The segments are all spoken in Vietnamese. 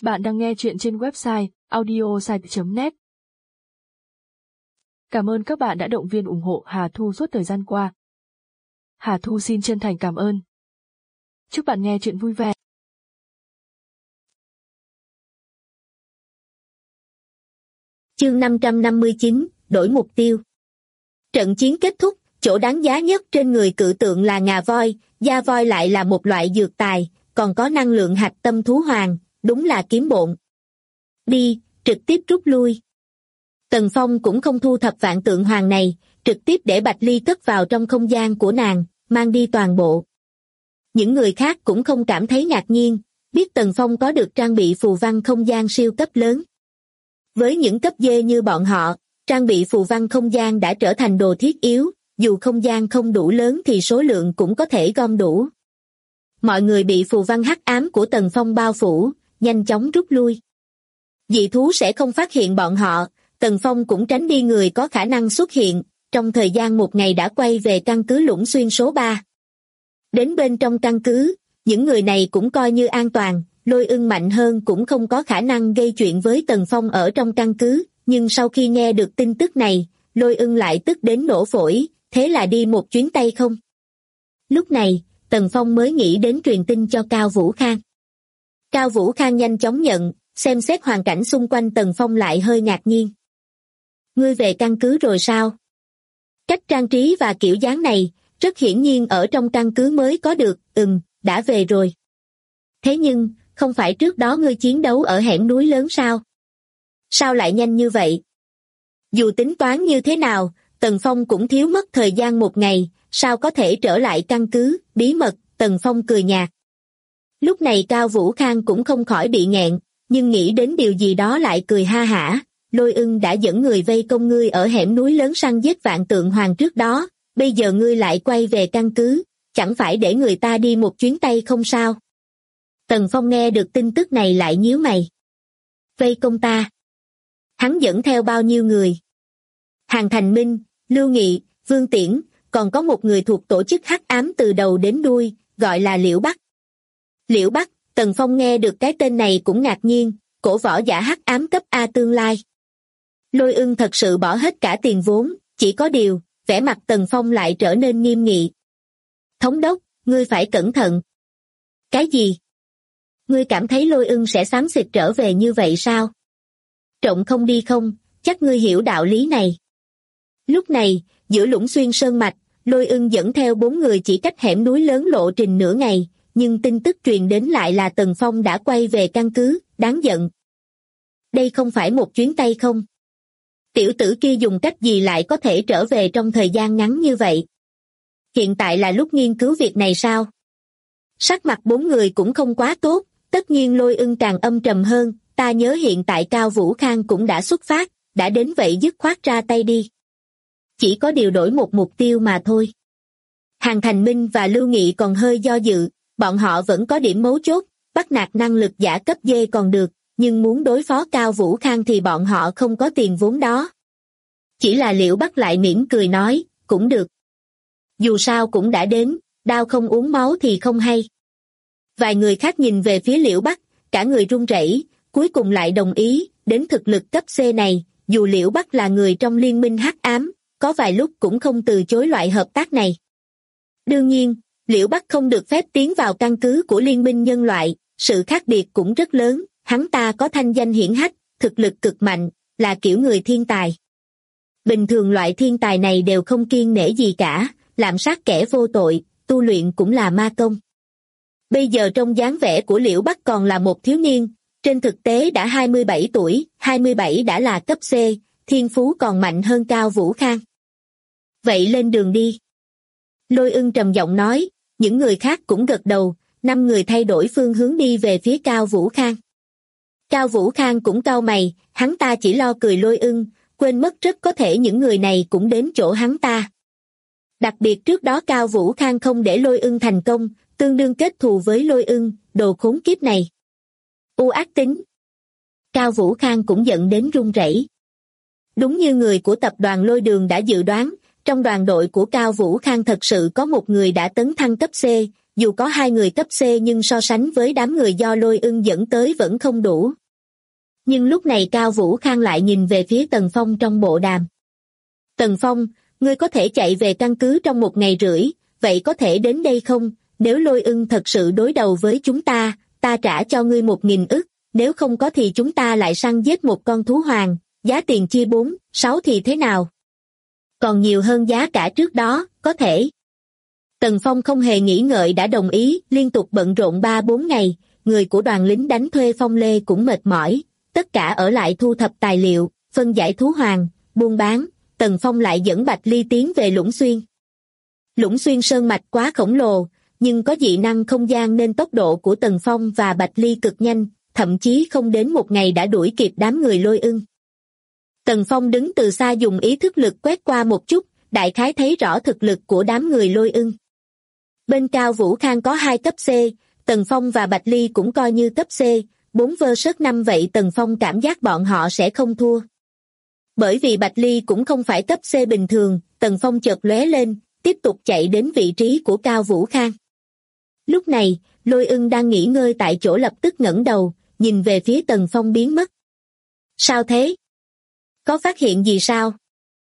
Bạn đang nghe chuyện trên website audiosite.net. Cảm ơn các bạn đã động viên ủng hộ Hà Thu suốt thời gian qua. Hà Thu xin chân thành cảm ơn. Chúc bạn nghe chuyện vui vẻ. Chương 559, đổi mục tiêu. Trận chiến kết thúc, chỗ đáng giá nhất trên người cự tượng là ngà voi, da voi lại là một loại dược tài, còn có năng lượng hạch tâm thú hoàng, đúng là kiếm bộn. Đi, trực tiếp rút lui. Tần Phong cũng không thu thập vạn tượng hoàng này, trực tiếp để Bạch Ly cất vào trong không gian của nàng, mang đi toàn bộ. Những người khác cũng không cảm thấy ngạc nhiên, biết Tần Phong có được trang bị phù văn không gian siêu cấp lớn. Với những cấp dê như bọn họ, trang bị phù văn không gian đã trở thành đồ thiết yếu, dù không gian không đủ lớn thì số lượng cũng có thể gom đủ. Mọi người bị phù văn hắc ám của Tần Phong bao phủ, nhanh chóng rút lui. Dị thú sẽ không phát hiện bọn họ, Tần Phong cũng tránh đi người có khả năng xuất hiện, trong thời gian một ngày đã quay về căn cứ Lũng Xuyên số 3. Đến bên trong căn cứ, những người này cũng coi như an toàn, Lôi Ưng mạnh hơn cũng không có khả năng gây chuyện với Tần Phong ở trong căn cứ, nhưng sau khi nghe được tin tức này, Lôi Ưng lại tức đến nổ phổi, thế là đi một chuyến tay không. Lúc này, Tần Phong mới nghĩ đến truyền tin cho Cao Vũ Khang. Cao Vũ Khang nhanh chóng nhận, xem xét hoàn cảnh xung quanh Tần Phong lại hơi ngạc nhiên. Ngươi về căn cứ rồi sao? Cách trang trí và kiểu dáng này, rất hiển nhiên ở trong căn cứ mới có được, đã về rồi. Thế nhưng, không phải trước đó ngươi chiến đấu ở hẻm núi lớn sao? Sao lại nhanh như vậy? Dù tính toán như thế nào, Tần Phong cũng thiếu mất thời gian một ngày, sao có thể trở lại căn cứ, bí mật, Tần Phong cười nhạt. Lúc này Cao Vũ Khang cũng không khỏi bị nghẹn, nhưng nghĩ đến điều gì đó lại cười ha hả. Lôi Ưng đã dẫn người vây công ngươi ở hẻm núi lớn săn giết vạn tượng hoàng trước đó, bây giờ ngươi lại quay về căn cứ, chẳng phải để người ta đi một chuyến tay không sao? Tần Phong nghe được tin tức này lại nhíu mày. Vây công ta? Hắn dẫn theo bao nhiêu người? Hàn Thành Minh, Lưu Nghị, Vương Tiễn, còn có một người thuộc tổ chức hắc ám từ đầu đến đuôi, gọi là Liễu Bắc. Liễu Bắc, Tần Phong nghe được cái tên này cũng ngạc nhiên, cổ võ giả hắc ám cấp A tương lai. Lôi Ưng thật sự bỏ hết cả tiền vốn, chỉ có điều, vẻ mặt Tần Phong lại trở nên nghiêm nghị. Thống đốc, ngươi phải cẩn thận. Cái gì? Ngươi cảm thấy Lôi Ưng sẽ xám xịt trở về như vậy sao? Trộm không đi không, chắc ngươi hiểu đạo lý này. Lúc này, giữa Lũng Xuyên sơn mạch, Lôi Ưng dẫn theo 4 người chỉ cách hẻm núi lớn lộ trình nửa ngày, nhưng tin tức truyền đến lại là Tần Phong đã quay về căn cứ, đáng giận. Đây không phải một chuyến tay không? Tiểu tử kia dùng cách gì lại có thể trở về trong thời gian ngắn như vậy? Hiện tại là lúc nghiên cứu việc này sao? Sắc mặt 4 người cũng không quá tốt, tất nhiên Lôi Ưng càng âm trầm hơn, ta nhớ hiện tại Cao Vũ Khang cũng đã xuất phát, đã đến vậy dứt khoát ra tay đi. Chỉ có điều đổi một mục tiêu mà thôi. Hàn Thành Minh và Lưu Nghị còn hơi do dự, bọn họ vẫn có điểm mấu chốt, bắt nạt năng lực giả cấp D còn được, nhưng muốn đối phó Cao Vũ Khang thì bọn họ không có tiền vốn đó. Chỉ là Liễu Bắc lại mỉm cười nói, cũng được. Dù sao cũng đã đến, đau không uống máu thì không hay. Vài người khác nhìn về phía Liễu Bắc, cả người run rẩy, cuối cùng lại đồng ý, đến thực lực cấp C này, dù Liễu Bắc là người trong liên minh hắc ám, có vài lúc cũng không từ chối loại hợp tác này. Đương nhiên, Liễu Bắc không được phép tiến vào căn cứ của liên minh nhân loại, sự khác biệt cũng rất lớn, hắn ta có thanh danh hiển hách, thực lực cực mạnh, là kiểu người thiên tài. Bình thường loại thiên tài này đều không kiêng nể gì cả, lạm sát kẻ vô tội, tu luyện cũng là ma công. Bây giờ trong dáng vẻ của Liễu Bắc còn là một thiếu niên, trên thực tế đã 27 tuổi, 27 đã là cấp C, thiên phú còn mạnh hơn Cao Vũ Khang. Vậy lên đường đi. Lôi Ưng trầm giọng nói, những người khác cũng gật đầu, 5 người thay đổi phương hướng đi về phía Cao Vũ Khang. Cao Vũ Khang cũng cau mày, hắn ta chỉ lo cười Lôi Ưng, quên mất rất có thể những người này cũng đến chỗ hắn ta. Đặc biệt trước đó Cao Vũ Khang không để Lôi Ưng thành công, tương đương kết thù với Lôi Ưng, đồ khốn kiếp này. U ác tính. Cao Vũ Khang cũng giận đến run rẩy. Đúng như người của tập đoàn Lôi Đường đã dự đoán, trong đoàn đội của Cao Vũ Khang thật sự có một người đã tấn thăng cấp C, dù có hai người cấp C nhưng so sánh với đám người do Lôi Ưng dẫn tới vẫn không đủ. Nhưng lúc này Cao Vũ Khang lại nhìn về phía Tần Phong trong bộ đàm. Tần Phong, ngươi có thể chạy về căn cứ trong 1 ngày rưỡi, vậy có thể đến đây không? Nếu Lôi Ưng thật sự đối đầu với chúng ta trả cho ngươi 1.000 ức, nếu không có thì chúng ta lại săn giết một con thú hoàng, giá tiền chia 4-6 thì thế nào? Còn nhiều hơn giá cả trước đó, có thể. Tần Phong không hề nghĩ ngợi đã đồng ý, liên tục bận rộn 3-4 ngày, người của đoàn lính đánh thuê Phong Lê cũng mệt mỏi, tất cả ở lại thu thập tài liệu, phân giải thú hoàng, buôn bán, Tần Phong lại dẫn Bạch Ly tiến về Lũng Xuyên. Lũng Xuyên sơn mạch quá khổng lồ, nhưng có dị năng không gian nên tốc độ của Tần Phong và Bạch Ly cực nhanh, thậm chí không đến 1 ngày đã đuổi kịp đám người Lôi Ưng. Tần Phong đứng từ xa dùng ý thức lực quét qua một chút, đại khái thấy rõ thực lực của đám người Lôi Ưng. Bên Cao Vũ Khang có 2 cấp C, Tần Phong và Bạch Ly cũng coi như cấp C, 4 vs 5 vậy Tần Phong cảm giác bọn họ sẽ không thua. Bởi vì Bạch Ly cũng không phải cấp C bình thường, Tần Phong chợt lóe lên, tiếp tục chạy đến vị trí của Cao Vũ Khang. Lúc này, Lôi Ưng đang nghỉ ngơi tại chỗ lập tức ngẩng đầu, nhìn về phía Tần Phong biến mất. Sao thế? Có phát hiện gì sao?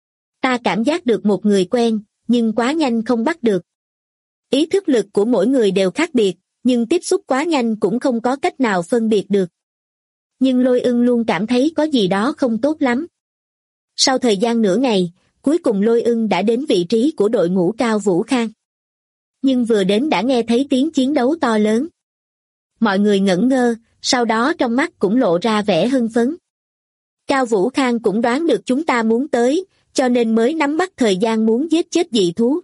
Ta cảm giác được một người quen, nhưng quá nhanh không bắt được. Ý thức lực của mỗi người đều khác biệt, nhưng tiếp xúc quá nhanh cũng không có cách nào phân biệt được. Nhưng Lôi Ưng luôn cảm thấy có gì đó không tốt lắm. Sau thời gian nửa ngày, cuối cùng Lôi Ưng đã đến vị trí của đội ngũ Cao Vũ Khang. Nhưng vừa đến đã nghe thấy tiếng chiến đấu to lớn. Mọi người ngẩn ngơ, sau đó trong mắt cũng lộ ra vẻ hưng phấn. Cao Vũ Khang cũng đoán được chúng ta muốn tới, cho nên mới nắm bắt thời gian muốn giết chết dị thú.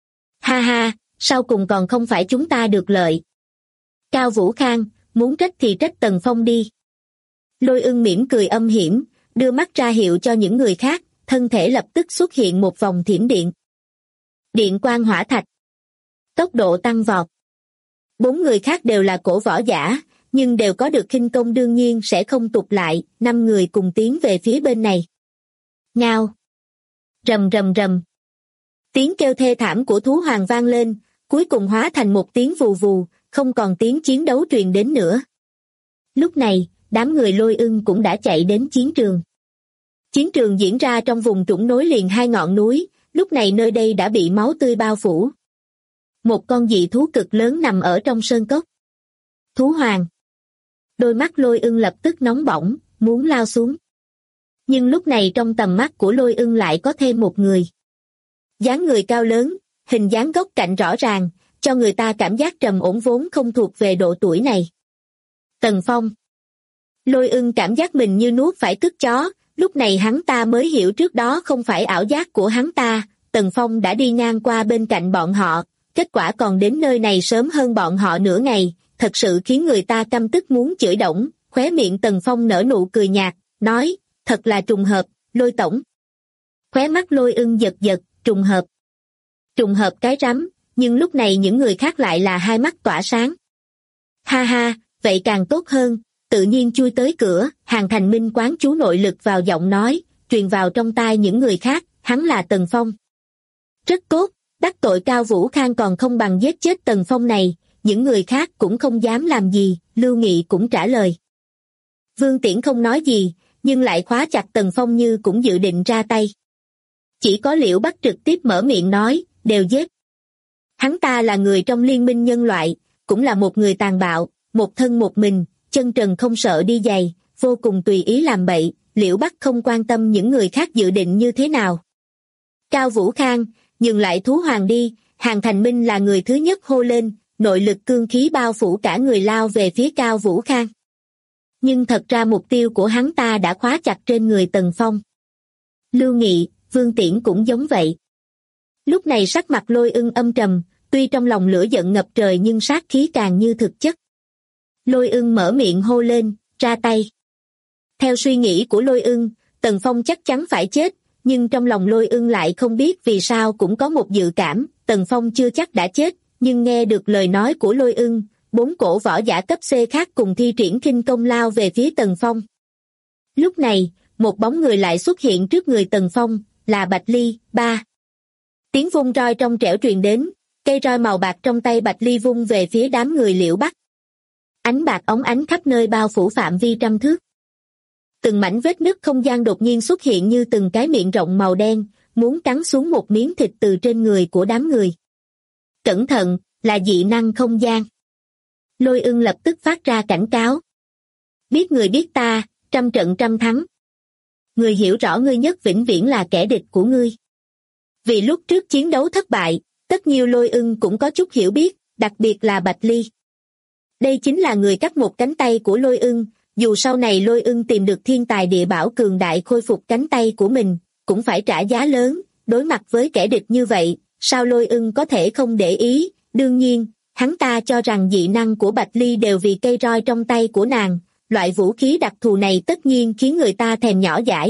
Ha ha, sau cùng còn không phải chúng ta được lợi. Cao Vũ Khang, muốn trách thì trách Tần Phong đi. Lôi Ưng mỉm cười âm hiểm, đưa mắt ra hiệu cho những người khác, thân thể lập tức xuất hiện một vòng thiểm điện. Điện quang hỏa thạch. Tốc độ tăng vọt. 4 người khác đều là cổ võ giả, nhưng đều có được khinh công đương nhiên sẽ không tụt lại, 5 người cùng tiến về phía bên này. Ngao. Rầm rầm rầm. Tiếng kêu thê thảm của thú hoàng vang lên, cuối cùng hóa thành một tiếng vù vù, không còn tiếng chiến đấu truyền đến nữa. Lúc này, đám người Lôi Ưng cũng đã chạy đến chiến trường. Chiến trường diễn ra trong vùng trũng nối liền 2 ngọn núi, lúc này nơi đây đã bị máu tươi bao phủ. Một con dị thú cực lớn nằm ở trong sơn cốc. Thú hoàng. Đôi mắt Lôi Ưng lập tức nóng bỏng, muốn lao xuống. Nhưng lúc này trong tầm mắt của Lôi Ưng lại có thêm một người. Dáng người cao lớn, hình dáng góc cạnh rõ ràng, cho người ta cảm giác trầm ổn vốn không thuộc về độ tuổi này. Tần Phong. Lôi Ưng cảm giác mình như nuốt phải cứt chó, lúc này hắn ta mới hiểu trước đó không phải ảo giác của hắn ta, Tần Phong đã đi ngang qua bên cạnh bọn họ, kết quả còn đến nơi này sớm hơn bọn họ nửa ngày, thật sự khiến người ta căm tức muốn chửi đổng, khóe miệng Tần Phong nở nụ cười nhạt, nói, thật là trùng hợp, Lôi tổng. Khóe mắt Lôi Ưng giật giật, trùng hợp. Trùng hợp cái rắm, nhưng lúc này những người khác lại là hai mắt tỏa sáng. Ha ha, vậy càng tốt hơn, tự nhiên chui tới cửa, Hàn Thành Minh quán chú nội lực vào giọng nói, truyền vào trong tai những người khác, hắn là Tần Phong. Rất tốt, đắc tội Cao Vũ Khang còn không bằng giết chết Tần Phong này, những người khác cũng không dám làm gì, Lưu Nghị cũng trả lời. Vương Tiễn không nói gì, nhưng lại khóa chặt Tần Phong như cũng dự định ra tay. Chỉ có Liễu Bắc trực tiếp mở miệng nói, đều giết. Hắn ta là người trong liên minh nhân loại, cũng là một người tàn bạo, một thân một mình, chân trần không sợ đi giày, vô cùng tùy ý làm bậy, Liễu Bắc không quan tâm những người khác dự định như thế nào. Cao Vũ Khang, nhường lại thú hoàng đi, Hàn Thành Minh là người thứ nhất hô lên, nội lực cương khí bao phủ cả người lao về phía Cao Vũ Khang. Nhưng thật ra mục tiêu của hắn ta đã khóa chặt trên người Tần Phong. Lưu Nghị, Vương Tiễn cũng giống vậy. Lúc này sắc mặt Lôi Ưng âm trầm, tuy trong lòng lửa giận ngập trời nhưng sát khí càng như thực chất. Lôi Ưng mở miệng hô lên, ra tay. Theo suy nghĩ của Lôi Ưng, Tần Phong chắc chắn phải chết, nhưng trong lòng Lôi Ưng lại không biết vì sao cũng có một dự cảm, Tần Phong chưa chắc đã chết, nhưng nghe được lời nói của Lôi Ưng, 4 cổ võ giả cấp C khác cùng thi triển khinh công lao về phía Tần Phong. Lúc này, một bóng người lại xuất hiện trước người Tần Phong, là Bạch Ly, 3. Tiếng vung roi trong trẻo truyền đến, cây roi màu bạc trong tay Bạch Ly vung về phía đám người Liễu Bắc. Ánh bạc óng ánh khắp nơi bao phủ phạm vi trăm thước. Từng mảnh vết nứt không gian đột nhiên xuất hiện như từng cái miệng rộng màu đen, muốn cắn xuống một miếng thịt từ trên người của đám người. Cẩn thận, là dị năng không gian. Lôi Ưng lập tức phát ra cảnh cáo. Biết người biết ta, trăm trận trăm thắng. Người hiểu rõ ngươi nhất vĩnh viễn là kẻ địch của ngươi. Vì lúc trước chiến đấu thất bại, tất nhiên Lôi Ưng cũng có chút hiểu biết, đặc biệt là Bạch Ly. Đây chính là người cắt một cánh tay của Lôi Ưng, dù sau này Lôi Ưng tìm được thiên tài địa bảo cường đại khôi phục cánh tay của mình, cũng phải trả giá lớn, đối mặt với kẻ địch như vậy, sao Lôi Ưng có thể không để ý, đương nhiên, hắn ta cho rằng dị năng của Bạch Ly đều vì cây roi trong tay của nàng, loại vũ khí đặc thù này tất nhiên khiến người ta thèm nhỏ dãi.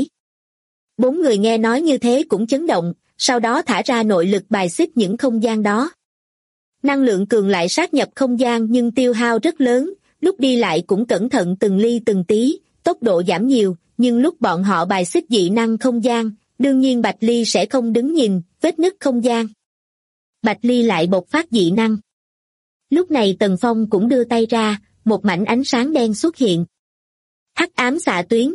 4 người nghe nói như thế cũng chấn động, sau đó thả ra nội lực bài xích những không gian đó. Năng lượng cường lại sát nhập không gian nhưng tiêu hao rất lớn, lúc đi lại cũng cẩn thận từng ly từng tí, tốc độ giảm nhiều, nhưng lúc bọn họ bài xích dị năng không gian, đương nhiên Bạch Ly sẽ không đứng nhìn, vết nứt không gian. Bạch Ly lại bộc phát dị năng. Lúc này Tần Phong cũng đưa tay ra, một mảnh ánh sáng đen xuất hiện. Hắc ám xạ tuyến.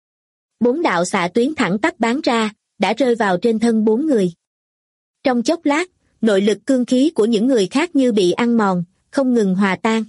4 đạo xạ tuyến thẳng tắp bắn ra, đã rơi vào trên thân 4 người. Trong chốc lát, nội lực cương khí của những người khác như bị ăn mòn, không ngừng hòa tan.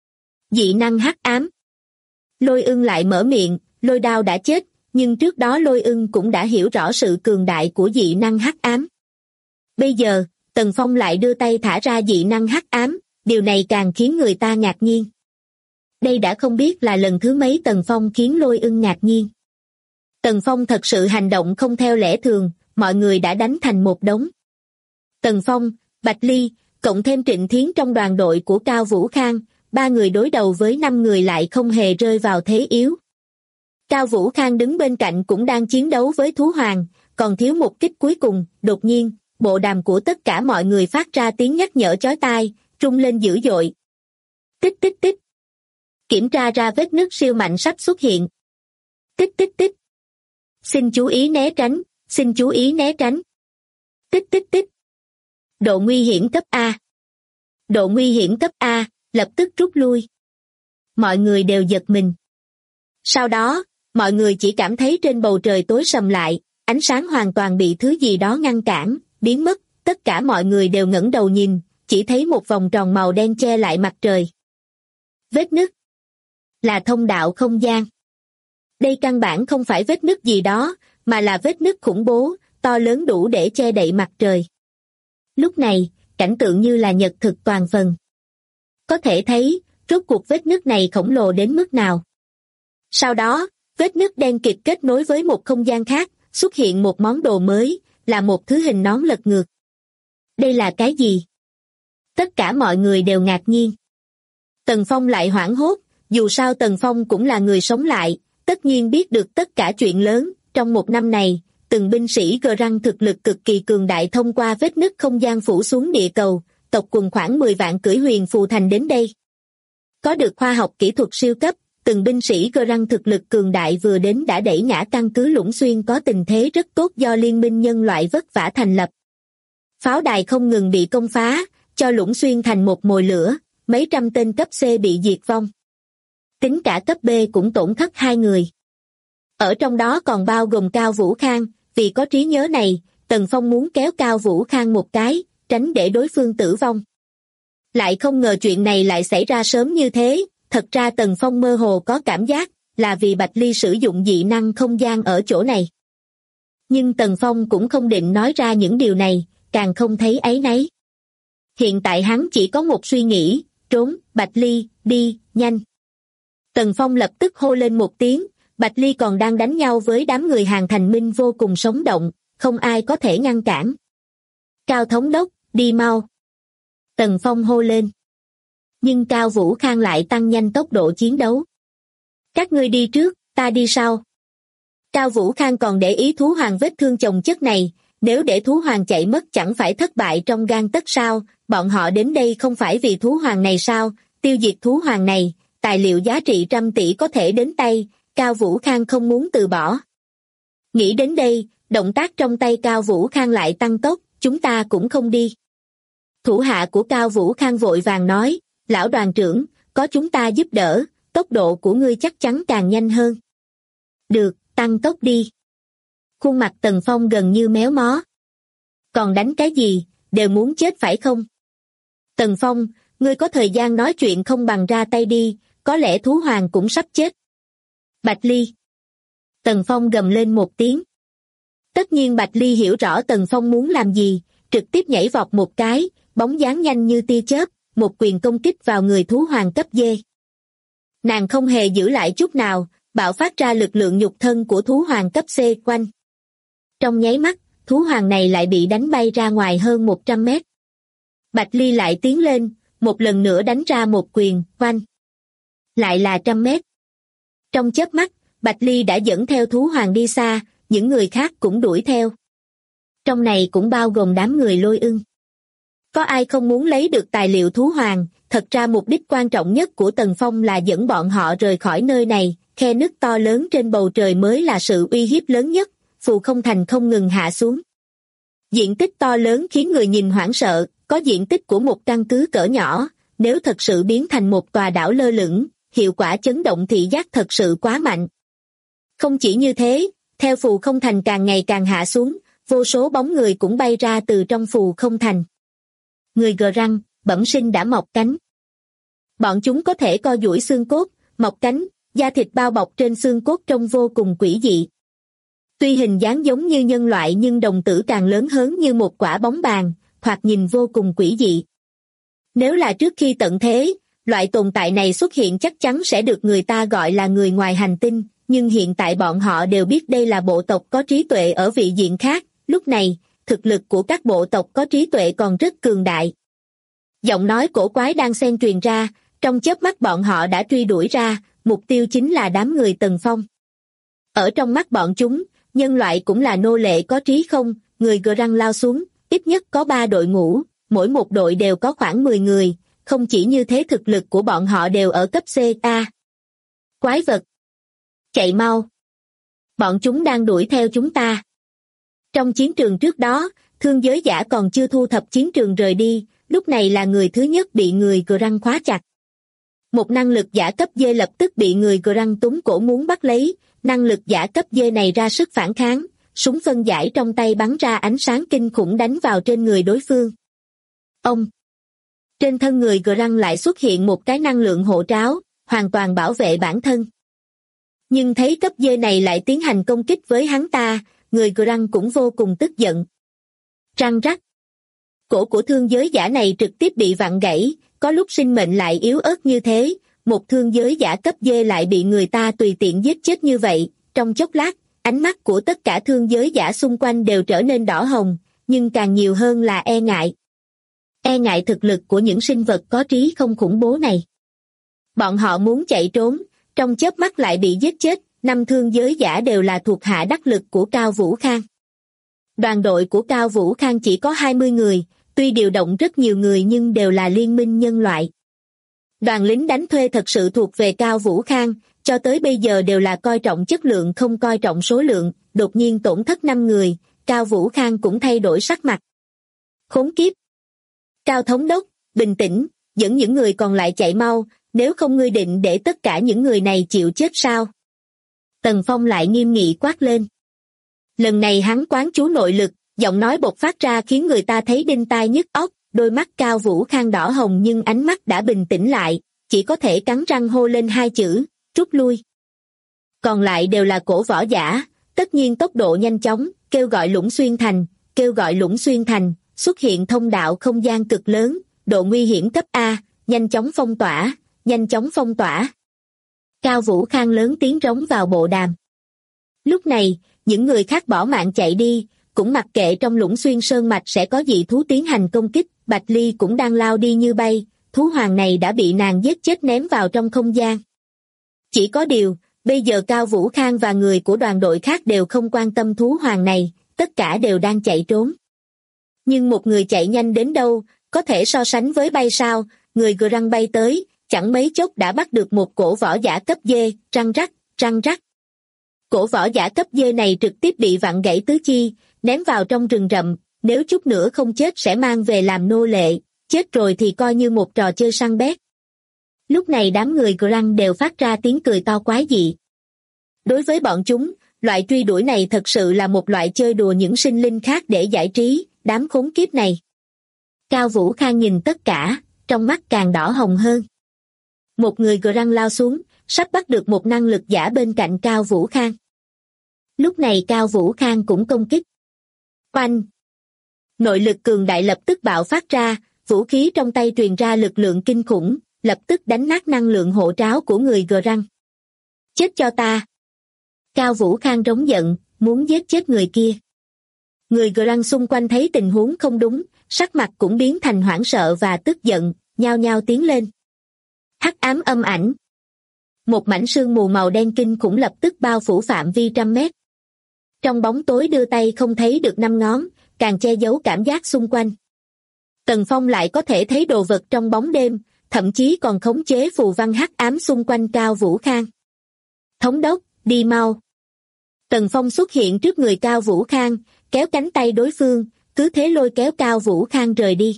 Dị năng hắc ám. Lôi Ưng lại mở miệng, Lôi Đao đã chết, nhưng trước đó Lôi Ưng cũng đã hiểu rõ sự cường đại của dị năng hắc ám. Bây giờ, Tần Phong lại đưa tay thả ra dị năng hắc ám, điều này càng khiến người ta ngạc nhiên. Đây đã không biết là lần thứ mấy Tần Phong khiến Lôi Ưng ngạc nhiên. Tần Phong thật sự hành động không theo lẽ thường, mọi người đã đánh thành một đống. Tần Phong, Bạch Ly, cộng thêm Trịnh Thiến trong đoàn đội của Cao Vũ Khang, 3 người đối đầu với 5 người lại không hề rơi vào thế yếu. Cao Vũ Khang đứng bên cạnh cũng đang chiến đấu với thú hoàng, còn thiếu một kích cuối cùng, đột nhiên, bộ đàm của tất cả mọi người phát ra tiếng nhắc nhở chói tai, trung lên dữ dội. Tích tích tích. Kiểm tra ra vết nứt siêu mạnh sắp xuất hiện. Tích tích tích. Xin chú ý né tránh, xin chú ý né tránh. Tích tích tích. Độ nguy hiểm cấp A. Độ nguy hiểm cấp A, lập tức rút lui. Mọi người đều giật mình. Sau đó, mọi người chỉ cảm thấy trên bầu trời tối sầm lại, ánh sáng hoàn toàn bị thứ gì đó ngăn cản, biến mất, tất cả mọi người đều ngẩng đầu nhìn, chỉ thấy một vòng tròn màu đen che lại mặt trời. Vết nứt. Là thông đạo không gian. Đây căn bản không phải vết nứt gì đó, mà là vết nứt khủng bố, to lớn đủ để che đậy mặt trời. Lúc này, cảnh tượng như là nhật thực toàn phần. Có thể thấy, rốt cuộc vết nứt này khổng lồ đến mức nào. Sau đó, vết nứt đen kịt kết nối với một không gian khác, xuất hiện một món đồ mới, là một thứ hình nón lật ngược. Đây là cái gì? Tất cả mọi người đều ngạc nhiên. Tần Phong lại hoảng hốt, dù sao Tần Phong cũng là người sống lại, tất nhiên biết được tất cả chuyện lớn, trong một năm này, từng binh sĩ gờ răng thực lực cực kỳ cường đại thông qua vết nứt không gian phủ xuống địa cầu, tộc quần khoảng 10 vạn cưỡi huyền phù thành đến đây. Có được khoa học kỹ thuật siêu cấp, từng binh sĩ gờ răng thực lực cường đại vừa đến đã đẩy ngã căn cứ Lũng Xuyên có tình thế rất tốt do liên minh nhân loại vất vả thành lập. Pháo đài không ngừng bị công phá, cho Lũng Xuyên thành một mồi lửa, mấy trăm tên cấp C bị diệt vong. Tính cả cấp B cũng tổn thất 2 người. Ở trong đó còn bao gồm Cao Vũ Khang, vì có trí nhớ này, Tần Phong muốn kéo Cao Vũ Khang một cái, tránh để đối phương tử vong. Lại không ngờ chuyện này lại xảy ra sớm như thế, thật ra Tần Phong mơ hồ có cảm giác, là vì Bạch Ly sử dụng dị năng không gian ở chỗ này. Nhưng Tần Phong cũng không định nói ra những điều này, càng không thấy áy náy. Hiện tại hắn chỉ có một suy nghĩ, trốn, Bạch Ly, đi, nhanh. Tần Phong lập tức hô lên một tiếng, Bạch Ly còn đang đánh nhau với đám người Hàn Thành Minh vô cùng sống động, không ai có thể ngăn cản. Cao thống đốc, đi mau. Tần Phong hô lên. Nhưng Cao Vũ Khang lại tăng nhanh tốc độ chiến đấu. Các ngươi đi trước, ta đi sau. Cao Vũ Khang còn để ý thú hoàng vết thương chồng chất này, nếu để thú hoàng chạy mất chẳng phải thất bại trong gang tấc sao, bọn họ đến đây không phải vì thú hoàng này sao, tiêu diệt thú hoàng này, tài liệu giá trị trăm tỷ có thể đến tay, Cao Vũ Khang không muốn từ bỏ. Nghĩ đến đây, động tác trong tay Cao Vũ Khang lại tăng tốc, chúng ta cũng không đi. Thủ hạ của Cao Vũ Khang vội vàng nói, lão đoàn trưởng, có chúng ta giúp đỡ, tốc độ của ngươi chắc chắn càng nhanh hơn. Được, tăng tốc đi. Khuôn mặt Tần Phong gần như méo mó. Còn đánh cái gì, đều muốn chết phải không? Tần Phong, ngươi có thời gian nói chuyện không bằng ra tay đi, có lẽ thú hoàng cũng sắp chết. Bạch Ly. Tần Phong gầm lên một tiếng. Tất nhiên Bạch Ly hiểu rõ Tần Phong muốn làm gì, trực tiếp nhảy vọt một cái, bóng dáng nhanh như tia chớp, một quyền công kích vào người thú hoàng cấp D. Nàng không hề giữ lại chút nào, bạo phát ra lực lượng nhục thân của thú hoàng cấp C quanh. Trong nháy mắt, thú hoàng này lại bị đánh bay ra ngoài hơn 100 mét. Bạch Ly lại tiến lên, một lần nữa đánh ra một quyền, quanh. Lại là 100 mét. Trong chớp mắt, Bạch Ly đã dẫn theo thú hoàng đi xa, những người khác cũng đuổi theo. Trong này cũng bao gồm đám người Lôi Ưng. Có ai không muốn lấy được tài liệu thú hoàng, thật ra mục đích quan trọng nhất của Tần Phong là dẫn bọn họ rời khỏi nơi này, khe nứt to lớn trên bầu trời mới là sự uy hiếp lớn nhất, Phù Không Thành không ngừng hạ xuống. Diện tích to lớn khiến người nhìn hoảng sợ, có diện tích của một căn cứ cỡ nhỏ, nếu thật sự biến thành một tòa đảo lơ lửng, hiệu quả chấn động thị giác thật sự quá mạnh. Không chỉ như thế, theo Phù Không Thành càng ngày càng hạ xuống, vô số bóng người cũng bay ra từ trong Phù Không Thành. Người gờ răng, bẩm sinh đã mọc cánh. Bọn chúng có thể co duỗi xương cốt, mọc cánh, da thịt bao bọc trên xương cốt trông vô cùng quỷ dị. Tuy hình dáng giống như nhân loại nhưng đồng tử càng lớn hơn như một quả bóng bàn, thoạt nhìn vô cùng quỷ dị. Nếu là trước khi tận thế, loại tồn tại này xuất hiện chắc chắn sẽ được người ta gọi là người ngoài hành tinh, nhưng hiện tại bọn họ đều biết đây là bộ tộc có trí tuệ ở vị diện khác, lúc này, thực lực của các bộ tộc có trí tuệ còn rất cường đại. Giọng nói cổ quái đang xen truyền ra, trong chớp mắt bọn họ đã truy đuổi ra, mục tiêu chính là đám người Tần Phong. Ở trong mắt bọn chúng, nhân loại cũng là nô lệ có trí không, người gờ răng lao xuống, ít nhất có 3 đội ngũ, mỗi một đội đều có khoảng 10 người, không chỉ như thế thực lực của bọn họ đều ở cấp CA. Quái vật! Chạy mau! Bọn chúng đang đuổi theo chúng ta. Trong chiến trường trước đó, thương giới giả còn chưa thu thập chiến trường rời đi, lúc này là người thứ nhất bị người gờ răng khóa chặt. Một năng lực giả cấp D lập tức bị người gờ răng túm cổ muốn bắt lấy, năng lực giả cấp D này ra sức phản kháng, súng phân giải trong tay bắn ra ánh sáng kinh khủng đánh vào trên người đối phương. Ông! Trên thân người gờ răng lại xuất hiện một cái năng lượng hộ tráo, hoàn toàn bảo vệ bản thân. Nhưng thấy cấp D này lại tiến hành công kích với hắn ta, người gờ răng cũng vô cùng tức giận. Răng rắc! Cổ của thương giới giả này trực tiếp bị vặn gãy, có lúc sinh mệnh lại yếu ớt như thế, một thương giới giả cấp D lại bị người ta tùy tiện giết chết như vậy, trong chốc lát, ánh mắt của tất cả thương giới giả xung quanh đều trở nên đỏ hồng, nhưng càng nhiều hơn là e ngại. E ngại thực lực của những sinh vật có trí không khủng bố này. Bọn họ muốn chạy trốn, trong chớp mắt lại bị giết chết, 5 thương giới giả đều là thuộc hạ đắc lực của Cao Vũ Khang. Đoàn đội của Cao Vũ Khang chỉ có 20 người, tuy điều động rất nhiều người nhưng đều là liên minh nhân loại. Đoàn lính đánh thuê thật sự thuộc về Cao Vũ Khang, cho tới bây giờ đều là coi trọng chất lượng không coi trọng số lượng, đột nhiên tổn thất 5 người, Cao Vũ Khang cũng thay đổi sắc mặt. Khốn kiếp! Cao Thống đốc, bình tĩnh, dẫn những người còn lại chạy mau, nếu không ngươi định để tất cả những người này chịu chết sao? Tần Phong lại nghiêm nghị quát lên. Lần này hắn quán chú nội lực, giọng nói bộc phát ra khiến người ta thấy đinh tai nhức óc, đôi mắt Cao Vũ Khang đỏ hồng nhưng ánh mắt đã bình tĩnh lại, chỉ có thể cắn răng hô lên 2 chữ, rút lui. Còn lại đều là cổ võ giả, tất nhiên tốc độ nhanh chóng, kêu gọi Lũng Xuyên Thành, kêu gọi Lũng Xuyên Thành, xuất hiện thông đạo không gian cực lớn, độ nguy hiểm cấp A, nhanh chóng phong tỏa, nhanh chóng phong tỏa. Cao Vũ Khang lớn tiếng rống vào bộ đàm. Lúc này, những người khác bỏ mạng chạy đi, cũng mặc kệ trong Lũng Xuyên Sơn Mạch sẽ có dị thú tiến hành công kích, Bạch Ly cũng đang lao đi như bay, thú hoàng này đã bị nàng giết chết ném vào trong không gian. Chỉ có điều, bây giờ Cao Vũ Khang và người của đoàn đội khác đều không quan tâm thú hoàng này, tất cả đều đang chạy trốn. Nhưng một người chạy nhanh đến đâu, có thể so sánh với bay sao, người gờ răng bay tới, chẳng mấy chốc đã bắt được một cổ võ giả cấp D, răng rắc, răng rắc. Cổ võ giả cấp D này trực tiếp bị vặn gãy tứ chi, ném vào trong rừng rậm, nếu chút nữa không chết sẽ mang về làm nô lệ, chết rồi thì coi như một trò chơi săn bét. Lúc này đám người Grang đều phát ra tiếng cười to quái dị. Đối với bọn chúng, loại truy đuổi này thật sự là một loại chơi đùa những sinh linh khác để giải trí, đám khốn kiếp này. Cao Vũ Khang nhìn tất cả, trong mắt càng đỏ hồng hơn. Một người Grang lao xuống, sắp bắt được một năng lực giả bên cạnh Cao Vũ Khang. Lúc này Cao Vũ Khang cũng công kích. Oanh! Nội lực cường đại lập tức bạo phát ra, vũ khí trong tay truyền ra lực lượng kinh khủng, lập tức đánh nát năng lượng hộ tráo của người Grang. Chết cho ta! Cao Vũ Khang rống giận, muốn giết chết người kia. Người Grang xung quanh thấy tình huống không đúng, sắc mặt cũng biến thành hoảng sợ và tức giận, nhao nhao tiến lên. Hắc ám âm ảnh. Một mảnh sương mù màu đen kinh khủng lập tức bao phủ phạm vi trăm mét. Trong bóng tối đưa tay không thấy được năm ngón, càng che giấu cảm giác xung quanh. Tần Phong lại có thể thấy đồ vật trong bóng đêm, thậm chí còn khống chế phù văn hắc ám xung quanh Cao Vũ Khang. Thống đốc, đi mau. Tần Phong xuất hiện trước người Cao Vũ Khang, kéo cánh tay đối phương, cứ thế lôi kéo Cao Vũ Khang rời đi.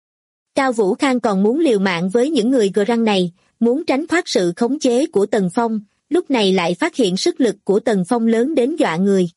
Cao Vũ Khang còn muốn liều mạng với những người Grang này, muốn tránh thoát sự khống chế của Tần Phong, lúc này lại phát hiện sức lực của Tần Phong lớn đến dọa người.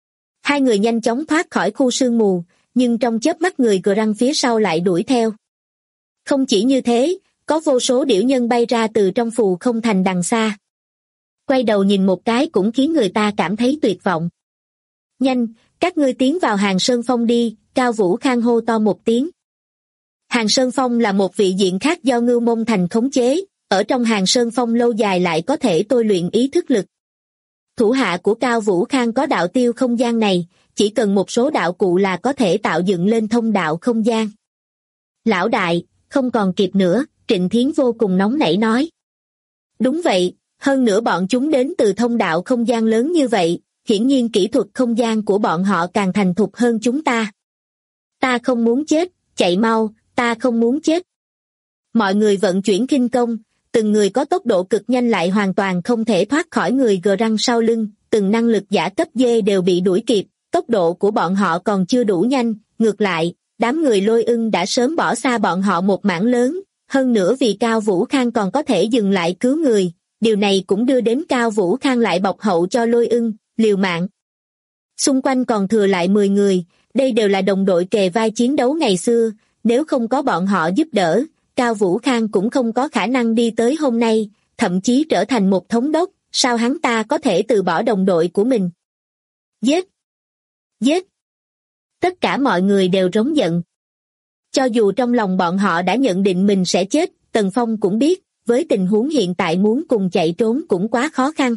Hai người nhanh chóng thoát khỏi khu sương mù, nhưng trong chớp mắt người Grang phía sau lại đuổi theo. Không chỉ như thế, có vô số điểu nhân bay ra từ trong phù không thành đằng xa. Quay đầu nhìn một cái cũng khiến người ta cảm thấy tuyệt vọng. Nhanh, các ngươi tiến vào Hàng Sơn Phong đi, Cao Vũ Khang hô to một tiếng. Hàng Sơn Phong là một vị diện khác do Ngưu Mông Thành khống chế, ở trong Hàng Sơn Phong lâu dài lại có thể tôi luyện ý thức lực. Thủ hạ của Cao Vũ Khang có đạo tiêu không gian này, chỉ cần một số đạo cụ là có thể tạo dựng lên thông đạo không gian. Lão đại, không còn kịp nữa, Trịnh Thiến vô cùng nóng nảy nói. Đúng vậy, hơn nữa bọn chúng đến từ thông đạo không gian lớn như vậy, hiển nhiên kỹ thuật không gian của bọn họ càng thành thục hơn chúng ta. Ta không muốn chết, chạy mau, ta không muốn chết. Mọi người vận chuyển kinh công, từng người có tốc độ cực nhanh lại hoàn toàn không thể thoát khỏi người Grang sau lưng, từng năng lực giả cấp D đều bị đuổi kịp, tốc độ của bọn họ còn chưa đủ nhanh, ngược lại, đám người Lôi Ưng đã sớm bỏ xa bọn họ một mảng lớn, hơn nữa vì Cao Vũ Khang còn có thể dừng lại cứu người, điều này cũng đưa đến Cao Vũ Khang lại bọc hậu cho Lôi Ưng, liều mạng. Xung quanh còn thừa lại 10 người, đây đều là đồng đội kề vai chiến đấu ngày xưa, nếu không có bọn họ giúp đỡ, Cao Vũ Khang cũng không có khả năng đi tới hôm nay, thậm chí trở thành một thống đốc, sao hắn ta có thể từ bỏ đồng đội của mình. Giết! Giết! Tất cả mọi người đều rống giận. Cho dù trong lòng bọn họ đã nhận định mình sẽ chết, Tần Phong cũng biết, với tình huống hiện tại muốn cùng chạy trốn cũng quá khó khăn.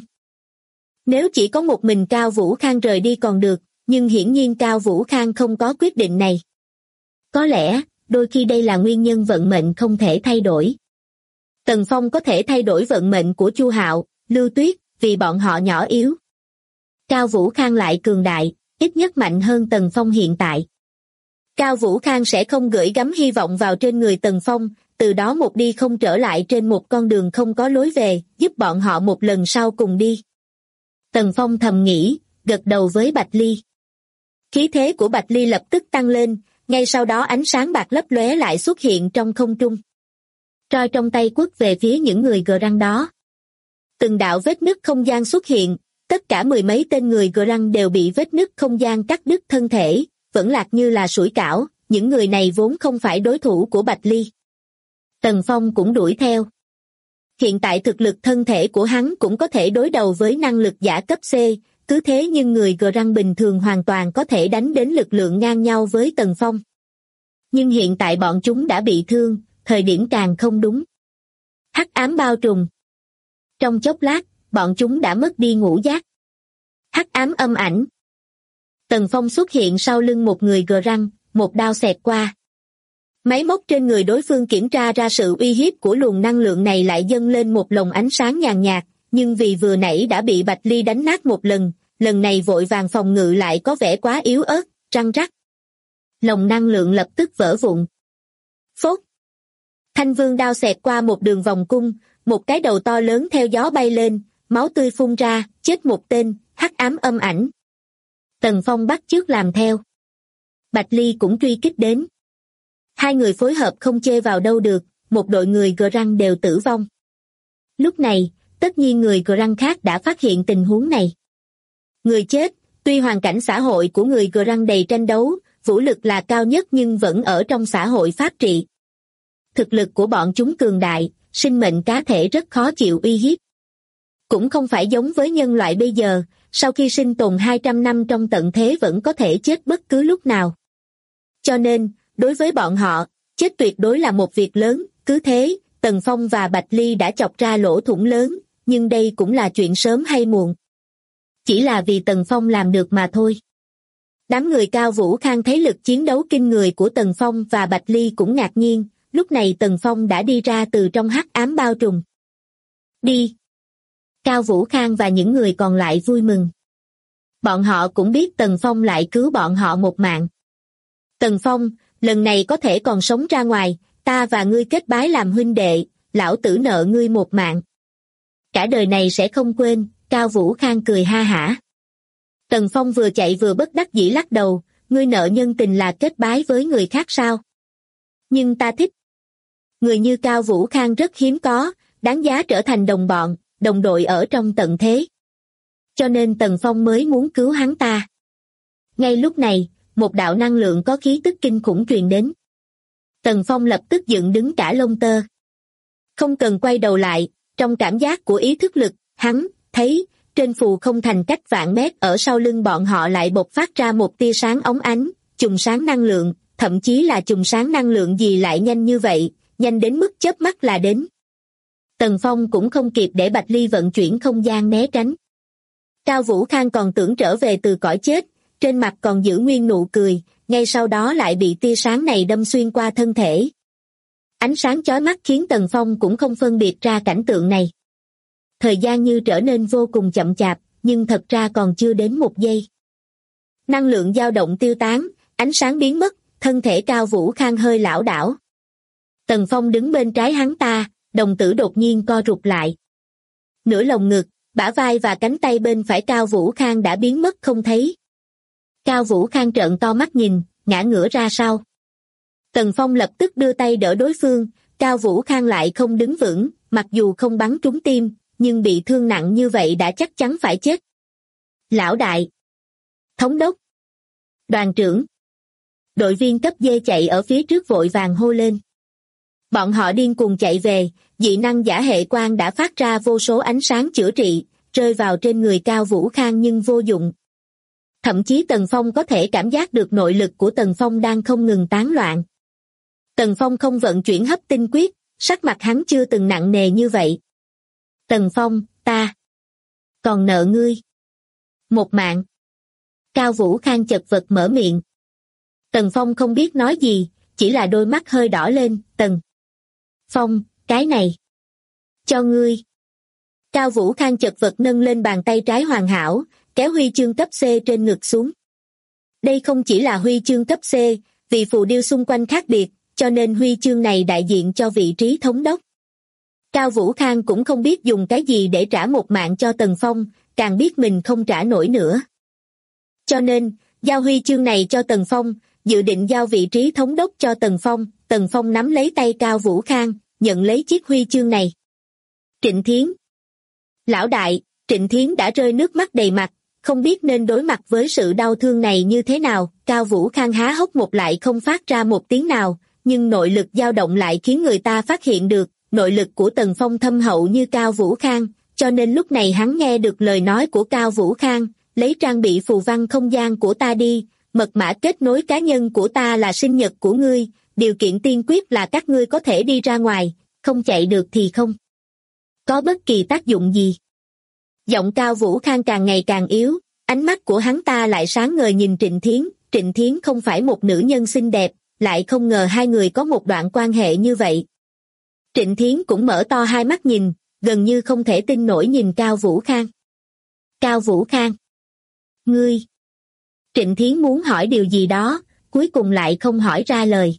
Nếu chỉ có một mình Cao Vũ Khang rời đi còn được, nhưng hiển nhiên Cao Vũ Khang không có quyết định này. Có lẽ, đôi khi đây là nguyên nhân vận mệnh không thể thay đổi. Tần Phong có thể thay đổi vận mệnh của Chu Hạo, Lưu Tuyết, vì bọn họ nhỏ yếu. Cao Vũ Khang lại cường đại, ít nhất mạnh hơn Tần Phong hiện tại. Cao Vũ Khang sẽ không gửi gắm hy vọng vào trên người Tần Phong, từ đó một đi không trở lại trên một con đường không có lối về, giúp bọn họ một lần sau cùng đi. Tần Phong thầm nghĩ, gật đầu với Bạch Ly. Khí thế của Bạch Ly lập tức tăng lên, ngay sau đó ánh sáng bạc lấp lóe lại xuất hiện trong không trung. Roi trong tay quất về phía những người Grang đó. Từng đạo vết nứt không gian xuất hiện, tất cả mười mấy tên người Grang đều bị vết nứt không gian cắt đứt thân thể, vẫn lạc như là sủi cảo, những người này vốn không phải đối thủ của Bạch Ly. Tần Phong cũng đuổi theo. Hiện tại thực lực thân thể của hắn cũng có thể đối đầu với năng lực giả cấp C, cứ thế nhưng người Grang bình thường hoàn toàn có thể đánh đến lực lượng ngang nhau với Tần Phong. Nhưng hiện tại bọn chúng đã bị thương, thời điểm càng không đúng. Hắc ám bao trùm. Trong chốc lát, bọn chúng đã mất đi ngũ giác. Hắc ám âm ảnh. Tần Phong xuất hiện sau lưng một người Grang, một đao xẹt qua. Máy móc trên người đối phương kiểm tra ra sự uy hiếp của luồng năng lượng này lại dâng lên một lồng ánh sáng nhàn nhạt, nhưng vì vừa nãy đã bị Bạch Ly đánh nát một lần này vội vàng phòng ngự lại có vẻ quá yếu ớt, răng rắc. Lồng năng lượng lập tức vỡ vụn. Phốt! Thanh vương đao xẹt qua một đường vòng cung, một cái đầu to lớn theo gió bay lên, máu tươi phun ra, chết một tên, hắc ám âm ảnh. Tần Phong bắt chước làm theo. Bạch Ly cũng truy kích đến. Hai người phối hợp không chê vào đâu được, một đội người Grang đều tử vong. Lúc này, tất nhiên người Grang khác đã phát hiện tình huống này. Người chết, tuy hoàn cảnh xã hội của người Grang đầy tranh đấu, vũ lực là cao nhất nhưng vẫn ở trong xã hội pháp trị. Thực lực của bọn chúng cường đại, sinh mệnh cá thể rất khó chịu uy hiếp. Cũng không phải giống với nhân loại bây giờ, sau khi sinh tồn 200 năm trong tận thế vẫn có thể chết bất cứ lúc nào. Cho nên, đối với bọn họ, chết tuyệt đối là một việc lớn, cứ thế, Tần Phong và Bạch Ly đã chọc ra lỗ thủng lớn, nhưng đây cũng là chuyện sớm hay muộn. Chỉ là vì Tần Phong làm được mà thôi. Đám người Cao Vũ Khang thấy lực chiến đấu kinh người của Tần Phong và Bạch Ly cũng ngạc nhiên, lúc này Tần Phong đã đi ra từ trong hắc ám bao trùm. Đi! Cao Vũ Khang và những người còn lại vui mừng. Bọn họ cũng biết Tần Phong lại cứu bọn họ một mạng. Tần Phong, lần này có thể còn sống ra ngoài, ta và ngươi kết bái làm huynh đệ, lão tử nợ ngươi một mạng. Cả đời này sẽ không quên, Cao Vũ Khang cười ha hả. Tần Phong vừa chạy vừa bất đắc dĩ lắc đầu, ngươi nợ nhân tình là kết bái với người khác sao? Nhưng ta thích. Người như Cao Vũ Khang rất hiếm có, đáng giá trở thành đồng bọn, đồng đội ở trong tận thế. Cho nên Tần Phong mới muốn cứu hắn ta. Ngay lúc này, một đạo năng lượng có khí tức kinh khủng truyền đến. Tần Phong lập tức dựng đứng cả lông tơ. Không cần quay đầu lại, trong cảm giác của ý thức lực, hắn thấy trên phù không thành cách vạn mét ở sau lưng bọn họ lại bộc phát ra một tia sáng óng ánh, chùm sáng năng lượng, thậm chí là chùm sáng năng lượng gì lại nhanh như vậy, nhanh đến mức chớp mắt là đến. Tần Phong cũng không kịp để Bạch Ly vận chuyển không gian né tránh. Cao Vũ Khang còn tưởng trở về từ cõi chết, trên mặt còn giữ nguyên nụ cười, ngay sau đó lại bị tia sáng này đâm xuyên qua thân thể. Ánh sáng chói mắt khiến Tần Phong cũng không phân biệt ra cảnh tượng này. Thời gian như trở nên vô cùng chậm chạp, nhưng thật ra còn chưa đến một giây. Năng lượng dao động tiêu tán, ánh sáng biến mất, thân thể Cao Vũ Khang hơi lảo đảo. Tần Phong đứng bên trái hắn ta, đồng tử đột nhiên co rụt lại. Nửa lồng ngực, bả vai và cánh tay bên phải Cao Vũ Khang đã biến mất không thấy. Cao Vũ Khang trợn to mắt nhìn, ngã ngửa ra sau. Tần Phong lập tức đưa tay đỡ đối phương, Cao Vũ Khang lại không đứng vững, mặc dù không bắn trúng tim, nhưng bị thương nặng như vậy đã chắc chắn phải chết. Lão đại, thống đốc, đoàn trưởng, đội viên cấp D chạy ở phía trước vội vàng hô lên. Bọn họ điên cuồng chạy về, dị năng giả hệ quang đã phát ra vô số ánh sáng chữa trị, rơi vào trên người Cao Vũ Khang nhưng vô dụng. Thậm chí Tần Phong có thể cảm giác được nội lực của Tần Phong đang không ngừng tán loạn. Tần Phong không vận chuyển hấp tinh quyết, sắc mặt hắn chưa từng nặng nề như vậy. Tần Phong, ta còn nợ ngươi một mạng. Cao Vũ Khang chật vật mở miệng. Tần Phong không biết nói gì, chỉ là đôi mắt hơi đỏ lên. Tần Phong, cái này cho ngươi. Cao Vũ Khang chật vật nâng lên bàn tay trái hoàn hảo, kéo huy chương cấp C trên ngực xuống. Đây không chỉ là huy chương cấp C, vì phù điêu xung quanh khác biệt, cho nên huy chương này đại diện cho vị trí thống đốc. Cao Vũ Khang cũng không biết dùng cái gì để trả một mạng cho Tần Phong, càng biết mình không trả nổi nữa. Cho nên, giao huy chương này cho Tần Phong, dự định giao vị trí thống đốc cho Tần Phong. Tần Phong nắm lấy tay Cao Vũ Khang, nhận lấy chiếc huy chương này. Trịnh Thiến. Lão đại, Trịnh Thiến đã rơi nước mắt đầy mặt, không biết nên đối mặt với sự đau thương này như thế nào. Cao Vũ Khang há hốc một lại không phát ra một tiếng nào, nhưng nội lực dao động lại khiến người ta phát hiện được, nội lực của Tần Phong thâm hậu như Cao Vũ Khang, cho nên lúc này hắn nghe được lời nói của Cao Vũ Khang, lấy trang bị phù văn không gian của ta đi, mật mã kết nối cá nhân của ta là sinh nhật của ngươi, điều kiện tiên quyết là các ngươi có thể đi ra ngoài, không chạy được thì không có bất kỳ tác dụng gì. Giọng Cao Vũ Khang càng ngày càng yếu, ánh mắt của hắn ta lại sáng ngời nhìn Trịnh Thiến. Trịnh Thiến không phải một nữ nhân xinh đẹp, lại không ngờ hai người có một đoạn quan hệ như vậy. Trịnh Thiến cũng mở to hai mắt nhìn, gần như không thể tin nổi nhìn Cao Vũ Khang. Cao Vũ Khang. Ngươi. Trịnh Thiến muốn hỏi điều gì đó, cuối cùng lại không hỏi ra lời.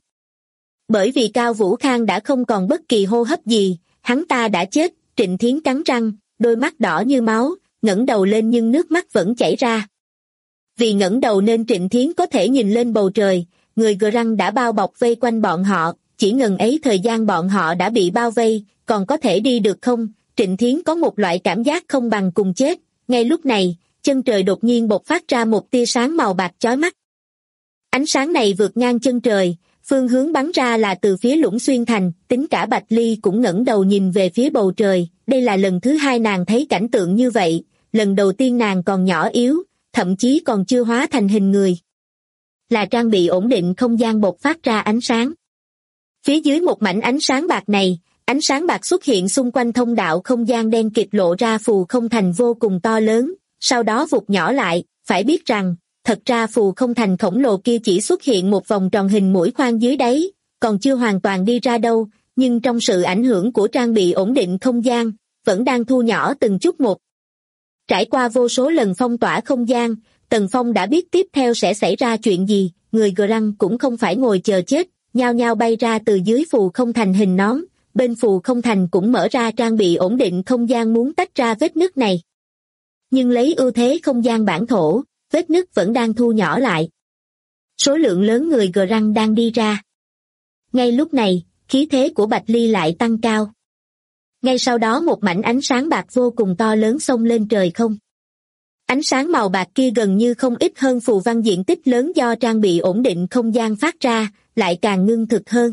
Bởi vì Cao Vũ Khang đã không còn bất kỳ hô hấp gì, hắn ta đã chết. Trịnh Thiến cắn răng, đôi mắt đỏ như máu, ngẩng đầu lên nhưng nước mắt vẫn chảy ra. Vì ngẩng đầu nên Trịnh Thiến có thể nhìn lên bầu trời, người Grang đã bao bọc vây quanh bọn họ, chỉ ngần ấy thời gian bọn họ đã bị bao vây, còn có thể đi được không? Trịnh Thiến có một loại cảm giác không bằng cùng chết. Ngay lúc này, chân trời đột nhiên bộc phát ra một tia sáng màu bạc chói mắt. Ánh sáng này vượt ngang chân trời, phương hướng bắn ra là từ phía Lũng Xuyên Thành, tính cả Bạch Ly cũng ngẩng đầu nhìn về phía bầu trời. Đây là lần thứ hai nàng thấy cảnh tượng như vậy, lần đầu tiên nàng còn nhỏ yếu, thậm chí còn chưa hóa thành hình người. Là trang bị ổn định không gian bộc phát ra ánh sáng. Phía dưới một mảnh ánh sáng bạc này, ánh sáng bạc xuất hiện xung quanh thông đạo không gian đen kịt lộ ra phù không thành vô cùng to lớn, sau đó vụt nhỏ lại. Phải biết rằng, thật ra phù không thành khổng lồ kia chỉ xuất hiện một vòng tròn hình mũi khoan dưới đáy, còn chưa hoàn toàn đi ra đâu, nhưng trong sự ảnh hưởng của trang bị ổn định không gian, vẫn đang thu nhỏ từng chút một. Trải qua vô số lần phong tỏa không gian, Tần Phong đã biết tiếp theo sẽ xảy ra chuyện gì. Người Grang cũng không phải ngồi chờ chết, nhao nhao bay ra từ dưới phù không thành hình nón, bên phù không thành cũng mở ra trang bị ổn định không gian muốn tách ra vết nứt này. Nhưng lấy ưu thế không gian bản thổ, vết nứt vẫn đang thu nhỏ lại. Số lượng lớn người Grang đang đi ra. Ngay lúc này, khí thế của Bạch Ly lại tăng cao. Ngay sau đó một mảnh ánh sáng bạc vô cùng to lớn xông lên trời không. Ánh sáng màu bạc kia gần như không ít hơn phù văn diện tích lớn do trang bị ổn định không gian phát ra, lại càng ngưng thực hơn.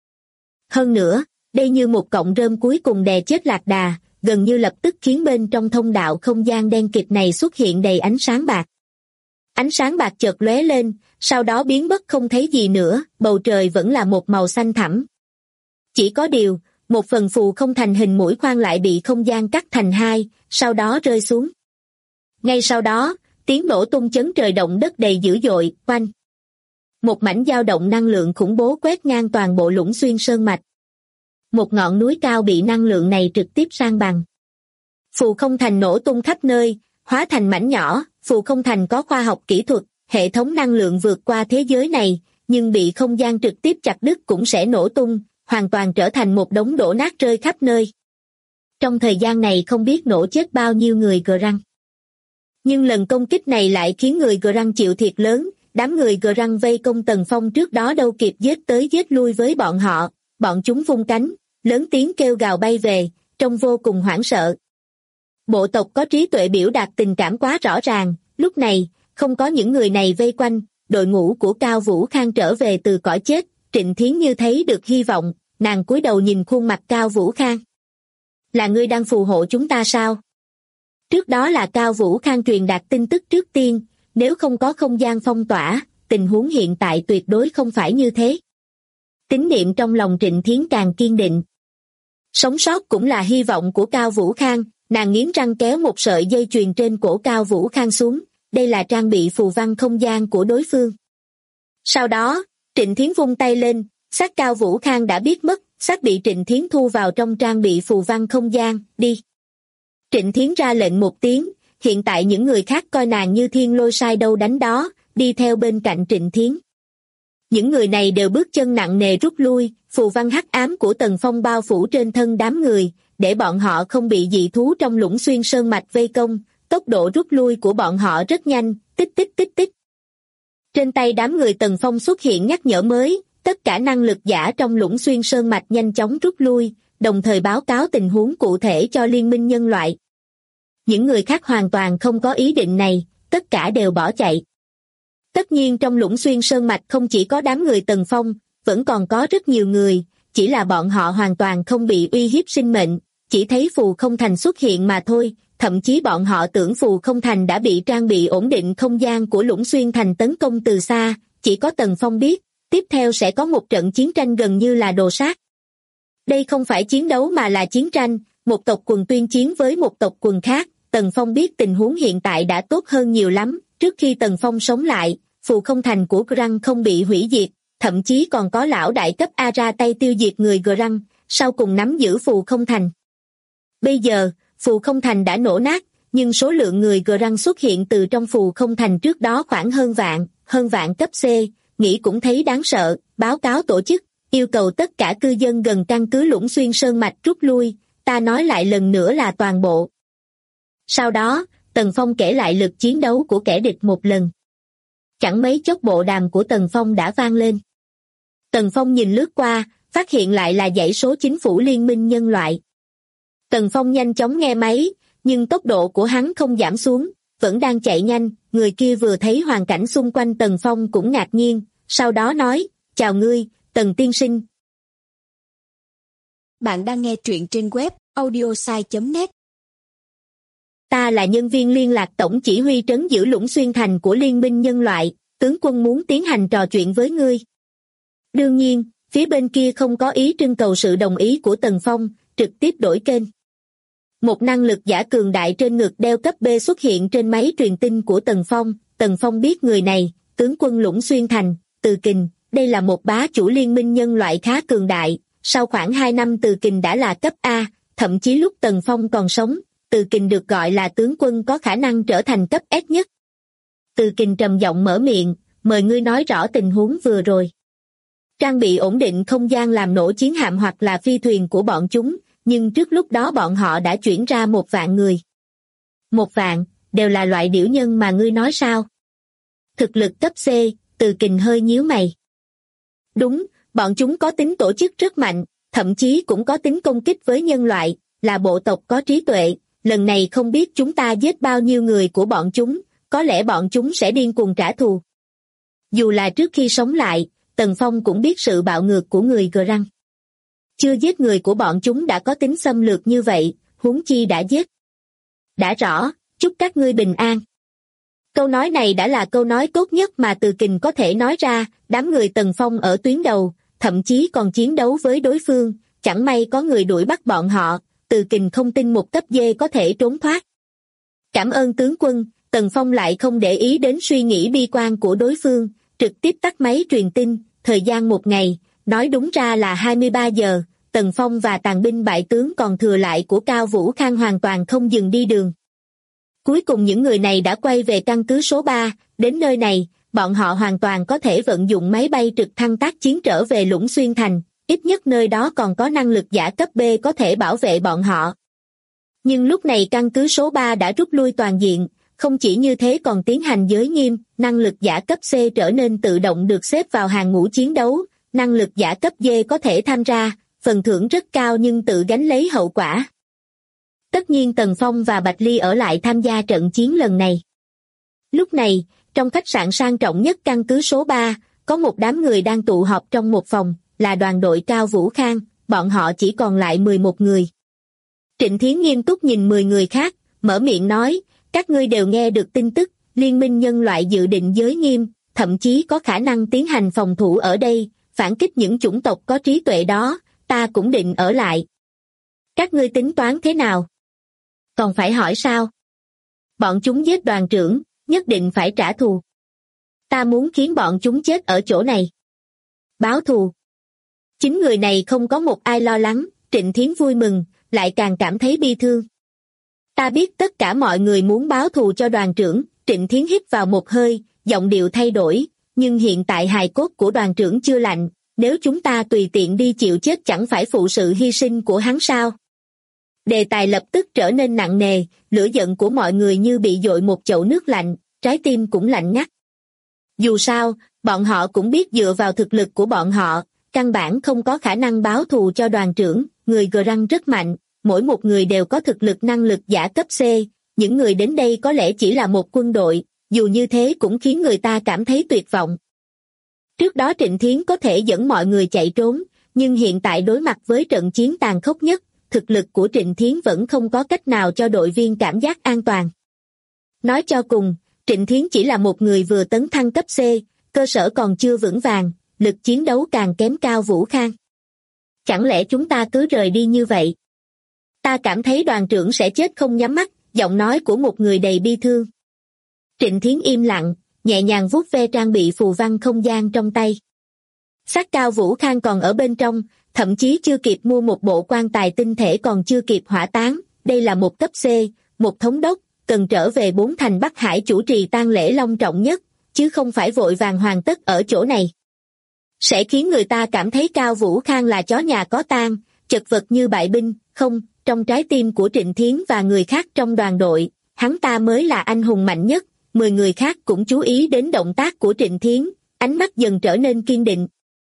Hơn nữa, đây như một cọng rơm cuối cùng đè chết lạc đà, gần như lập tức khiến bên trong thông đạo không gian đen kịt này xuất hiện đầy ánh sáng bạc. Ánh sáng bạc chợt lóe lên, sau đó biến mất không thấy gì nữa, bầu trời vẫn là một màu xanh thẳm. Chỉ có điều, một phần phù không thành hình mũi khoan lại bị không gian cắt thành hai, sau đó rơi xuống. Ngay sau đó, tiếng nổ tung chấn trời động đất đầy dữ dội, oanh. Một mảnh dao động năng lượng khủng bố quét ngang toàn bộ Lũng Xuyên Sơn Mạch. Một ngọn núi cao bị năng lượng này trực tiếp san bằng. Phù không thành nổ tung khắp nơi, hóa thành mảnh nhỏ. Phù không thành có khoa học kỹ thuật, hệ thống năng lượng vượt qua thế giới này, nhưng bị không gian trực tiếp chặt đứt cũng sẽ nổ tung, hoàn toàn trở thành một đống đổ nát rơi khắp nơi. Trong thời gian này không biết nổ chết bao nhiêu người Grang. Nhưng lần công kích này lại khiến người Grang chịu thiệt lớn, đám người Grang vây công Tần Phong trước đó đâu kịp giết tới giết lui với bọn họ, bọn chúng vung cánh, lớn tiếng kêu gào bay về, trông vô cùng hoảng sợ. Bộ tộc có trí tuệ biểu đạt tình cảm quá rõ ràng, lúc này, không có những người này vây quanh, đội ngũ của Cao Vũ Khang trở về từ cõi chết, Trịnh Thiến như thấy được hy vọng, nàng cúi đầu nhìn khuôn mặt Cao Vũ Khang. Là ngươi đang phù hộ chúng ta sao? Trước đó là Cao Vũ Khang truyền đạt tin tức trước tiên, nếu không có không gian phong tỏa, tình huống hiện tại tuyệt đối không phải như thế. Tín niệm trong lòng Trịnh Thiến càng kiên định. Sống sót cũng là hy vọng của Cao Vũ Khang, nàng nghiến răng kéo một sợi dây chuyền trên cổ Cao Vũ Khang xuống, đây là trang bị phù văn không gian của đối phương. Sau đó, Trịnh Thiến vung tay lên, xác Cao Vũ Khang đã biết mất, xác bị Trịnh Thiến thu vào trong trang bị phù văn không gian, đi. Trịnh Thiến ra lệnh một tiếng, hiện tại những người khác coi nàng như thiên lôi sai đâu đánh đó, đi theo bên cạnh Trịnh Thiến. Những người này đều bước chân nặng nề rút lui, phù văn hắc ám của Tần Phong bao phủ trên thân đám người, để bọn họ không bị dị thú trong Lũng Xuyên Sơn Mạch vây công, tốc độ rút lui của bọn họ rất nhanh, tích tích tích tích. Trên tay đám người Tần Phong xuất hiện nhắc nhở mới, tất cả năng lực giả trong Lũng Xuyên Sơn Mạch nhanh chóng rút lui, đồng thời báo cáo tình huống cụ thể cho Liên minh nhân loại. Những người khác hoàn toàn không có ý định này, tất cả đều bỏ chạy. Tất nhiên trong Lũng Xuyên Sơn Mạch không chỉ có đám người Tần Phong, vẫn còn có rất nhiều người, chỉ là bọn họ hoàn toàn không bị uy hiếp sinh mệnh, chỉ thấy phù không thành xuất hiện mà thôi, thậm chí bọn họ tưởng phù không thành đã bị trang bị ổn định không gian của Lũng Xuyên Thành tấn công từ xa, chỉ có Tần Phong biết, tiếp theo sẽ có một trận chiến tranh gần như là đồ sát. Đây không phải chiến đấu mà là chiến tranh, một tộc quần tuyên chiến với một tộc quần khác, Tần Phong biết tình huống hiện tại đã tốt hơn nhiều lắm, trước khi Tần Phong sống lại, phù không thành của Grang không bị hủy diệt, thậm chí còn có lão đại cấp A ra tay tiêu diệt người Grang, sau cùng nắm giữ phù không thành. Bây giờ, phù không thành đã nổ nát, nhưng số lượng người Grang xuất hiện từ trong phù không thành trước đó khoảng hơn vạn cấp C, nghĩ cũng thấy đáng sợ, báo cáo tổ chức, yêu cầu tất cả cư dân gần căn cứ Lũng Xuyên Sơn Mạch rút lui, ta nói lại lần nữa là toàn bộ. Sau đó, Tần Phong kể lại lực chiến đấu của kẻ địch một lần. Chẳng mấy chốc bộ đàm của Tần Phong đã vang lên. Tần Phong nhìn lướt qua, phát hiện lại là dãy số chính phủ Liên minh Nhân loại. Tần Phong nhanh chóng nghe máy, nhưng tốc độ của hắn không giảm xuống, vẫn đang chạy nhanh. Người kia vừa thấy hoàn cảnh xung quanh Tần Phong cũng ngạc nhiên, sau đó nói, chào ngươi, Tần tiên sinh. Bạn đang nghe truyện trên web audiosai.net. Ta là nhân viên liên lạc tổng chỉ huy trấn giữ Lũng Xuyên Thành của Liên minh Nhân loại, tướng quân muốn tiến hành trò chuyện với ngươi. Đương nhiên, phía bên kia không có ý trưng cầu sự đồng ý của Tần Phong, trực tiếp đổi kênh. Một năng lực giả cường đại trên ngực đeo cấp B xuất hiện trên máy truyền tin của Tần Phong. Tần Phong biết người này, tướng quân Lũng Xuyên Thành, Từ Kình, đây là một bá chủ Liên minh Nhân loại khá cường đại. Sau khoảng 2 năm Từ Kình đã là cấp A, thậm chí lúc Tần Phong còn sống, Từ Kình được gọi là tướng quân có khả năng trở thành cấp S nhất. Từ Kình trầm giọng mở miệng, mời ngươi nói rõ tình huống vừa rồi. Trang bị ổn định không gian làm nổ chiến hạm hoặc là phi thuyền của bọn chúng, nhưng trước lúc đó bọn họ đã chuyển ra 1 vạn người. 1 vạn, đều là loại điểu nhân mà ngươi nói sao? Thực lực cấp C, Từ Kình hơi nhíu mày. Đúng, bọn chúng có tính tổ chức rất mạnh, thậm chí cũng có tính công kích với nhân loại, là bộ tộc có trí tuệ. Lần này không biết chúng ta giết bao nhiêu người của bọn chúng, có lẽ bọn chúng sẽ điên cuồng trả thù. Dù là trước khi sống lại, Tần Phong cũng biết sự bạo ngược của người Grang. Chưa giết người của bọn chúng đã có tính xâm lược như vậy, huống chi đã giết. Đã rõ, chúc các ngươi bình an. Câu nói này đã là câu nói tốt nhất mà Từ Kình có thể nói ra. Đám người Tần Phong ở tuyến đầu, thậm chí còn chiến đấu với đối phương, chẳng may có người đuổi bắt bọn họ, Từ Kình không tin một cấp D có thể trốn thoát. Cảm ơn tướng quân. Tần Phong lại không để ý đến suy nghĩ bi quan của đối phương, trực tiếp tắt máy truyền tin. Thời gian 1 ngày, nói đúng ra là 23 giờ, Tần Phong và tàn binh bại tướng còn thừa lại của Cao Vũ Khang hoàn toàn không dừng đi đường. Cuối cùng những người này đã quay về căn cứ số 3, đến nơi này, bọn họ hoàn toàn có thể vận dụng máy bay trực thăng tác chiến trở về Lũng Xuyên Thành, ít nhất nơi đó còn có năng lực giả cấp B có thể bảo vệ bọn họ. Nhưng lúc này căn cứ số 3 đã rút lui toàn diện, không chỉ như thế còn tiến hành giới nghiêm, năng lực giả cấp C trở nên tự động được xếp vào hàng ngũ chiến đấu, năng lực giả cấp D có thể tham gia, phần thưởng rất cao nhưng tự gánh lấy hậu quả. Tất nhiên Tần Phong và Bạch Ly ở lại tham gia trận chiến lần này. Lúc này, trong khách sạn sang trọng nhất căn cứ số 3, có một đám người đang tụ họp trong một phòng, là đoàn đội Cao Vũ Khang, bọn họ chỉ còn lại 11 người. Trịnh Thiến nghiêm túc nhìn 10 người khác, mở miệng nói, các ngươi đều nghe được tin tức, Liên minh Nhân loại dự định giới nghiêm, thậm chí có khả năng tiến hành phòng thủ ở đây, phản kích những chủng tộc có trí tuệ đó, ta cũng định ở lại. Các ngươi tính toán thế nào? Còn phải hỏi sao? Bọn chúng giết đoàn trưởng, nhất định phải trả thù. Ta muốn khiến bọn chúng chết ở chỗ này. Báo thù. 9 người này không có một ai lo lắng, Trịnh Thiến vui mừng, lại càng cảm thấy bi thương. Ta biết tất cả mọi người muốn báo thù cho đoàn trưởng, Trịnh Thiến hít vào một hơi, giọng điệu thay đổi, nhưng hiện tại hài cốt của đoàn trưởng chưa lạnh, nếu chúng ta tùy tiện đi chịu chết chẳng phải phụ sự hy sinh của hắn sao? Đề tài lập tức trở nên nặng nề, lửa giận của mọi người như bị dội một chậu nước lạnh, trái tim cũng lạnh ngắt. Dù sao, bọn họ cũng biết dựa vào thực lực của bọn họ, căn bản không có khả năng báo thù cho đoàn trưởng, người Grang rất mạnh, mỗi một người đều có thực lực năng lực giả cấp C, những người đến đây có lẽ chỉ là một quân đội, dù như thế cũng khiến người ta cảm thấy tuyệt vọng. Trước đó Trịnh Thiến có thể dẫn mọi người chạy trốn, nhưng hiện tại đối mặt với trận chiến tàn khốc nhất, thực lực của Trịnh Thiến vẫn không có cách nào cho đội viên cảm giác an toàn. Nói cho cùng, Trịnh Thiến chỉ là một người vừa tấn thăng cấp C, cơ sở còn chưa vững vàng, lực chiến đấu càng kém Cao Vũ Khang. Chẳng lẽ chúng ta cứ rời đi như vậy? Ta cảm thấy đoàn trưởng sẽ chết không nhắm mắt, giọng nói của một người đầy bi thương. Trịnh Thiến im lặng, nhẹ nhàng vuốt ve trang bị phù văn không gian trong tay. Xác Cao Vũ Khang còn ở bên trong, thậm chí chưa kịp mua một bộ quan tài tinh thể còn chưa kịp hỏa táng, đây là một cấp C, một thống đốc, cần trở về 4 thành Bắc Hải chủ trì tang lễ long trọng nhất, chứ không phải vội vàng hoàn tất ở chỗ này. Sẽ khiến người ta cảm thấy Cao Vũ Khang là chó nhà có tang, chật vật như bại binh, không, trong trái tim của Trịnh Thiến và người khác trong đoàn đội, hắn ta mới là anh hùng mạnh nhất. 10 người khác cũng chú ý đến động tác của Trịnh Thiến, ánh mắt dần trở nên kiên định.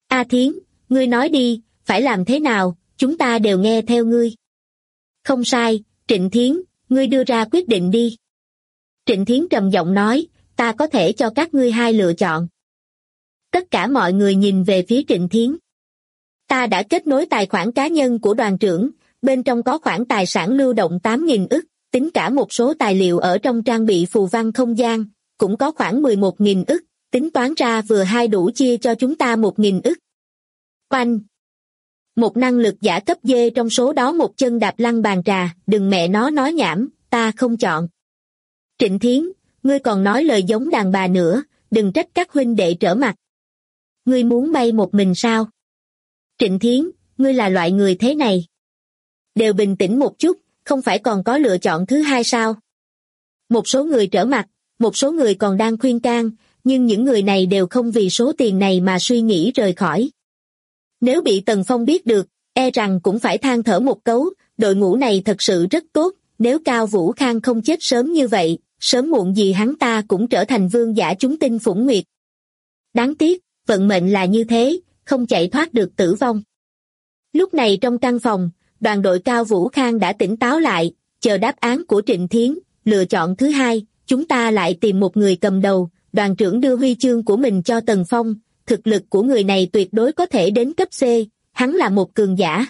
A Thiến, ngươi nói đi, phải làm thế nào, chúng ta đều nghe theo ngươi. Không sai, Trịnh Thiến, ngươi đưa ra quyết định đi. Trịnh Thiến trầm giọng nói, ta có thể cho các ngươi hai lựa chọn. Tất cả mọi người nhìn về phía Trịnh Thiến. Ta đã kết nối tài khoản cá nhân của đoàn trưởng, bên trong có khoản tài sản lưu động 8.000 ức, tính cả một số tài liệu ở trong trang bị phù văn không gian, cũng có khoảng 11.000 ức, tính toán ra vừa hai đủ chia cho chúng ta 1.000 ức. Oanh! Một năng lực giả cấp D trong số đó một chân đạp lăn bàn trà, đừng mẹ nó nói nhảm, ta không chọn. Trịnh Thiến, ngươi còn nói lời giống đàn bà nữa, đừng trách các huynh đệ trở mặt. Ngươi muốn bay một mình sao? Trịnh Thiến, ngươi là loại người thế này. Đều bình tĩnh một chút, không phải còn có lựa chọn thứ hai sao? Một số người trở mặt, một số người còn đang khuyên can, nhưng những người này đều không vì số tiền này mà suy nghĩ rời khỏi. Nếu bị Tần Phong biết được, e rằng cũng phải than thở một cấu, đội ngũ này thật sự rất tốt, nếu Cao Vũ Khang không chết sớm như vậy, sớm muộn gì hắn ta cũng trở thành vương giả chúng tinh phủng nguyệt. Đáng tiếc, vận mệnh là như thế, không chạy thoát được tử vong. Lúc này trong căn phòng, đoàn đội Cao Vũ Khang đã tỉnh táo lại, chờ đáp án của Trịnh Thiến, lựa chọn thứ hai, chúng ta lại tìm một người cầm đầu, đoàn trưởng đưa huy chương của mình cho Tần Phong, thực lực của người này tuyệt đối có thể đến cấp C, hắn là một cường giả.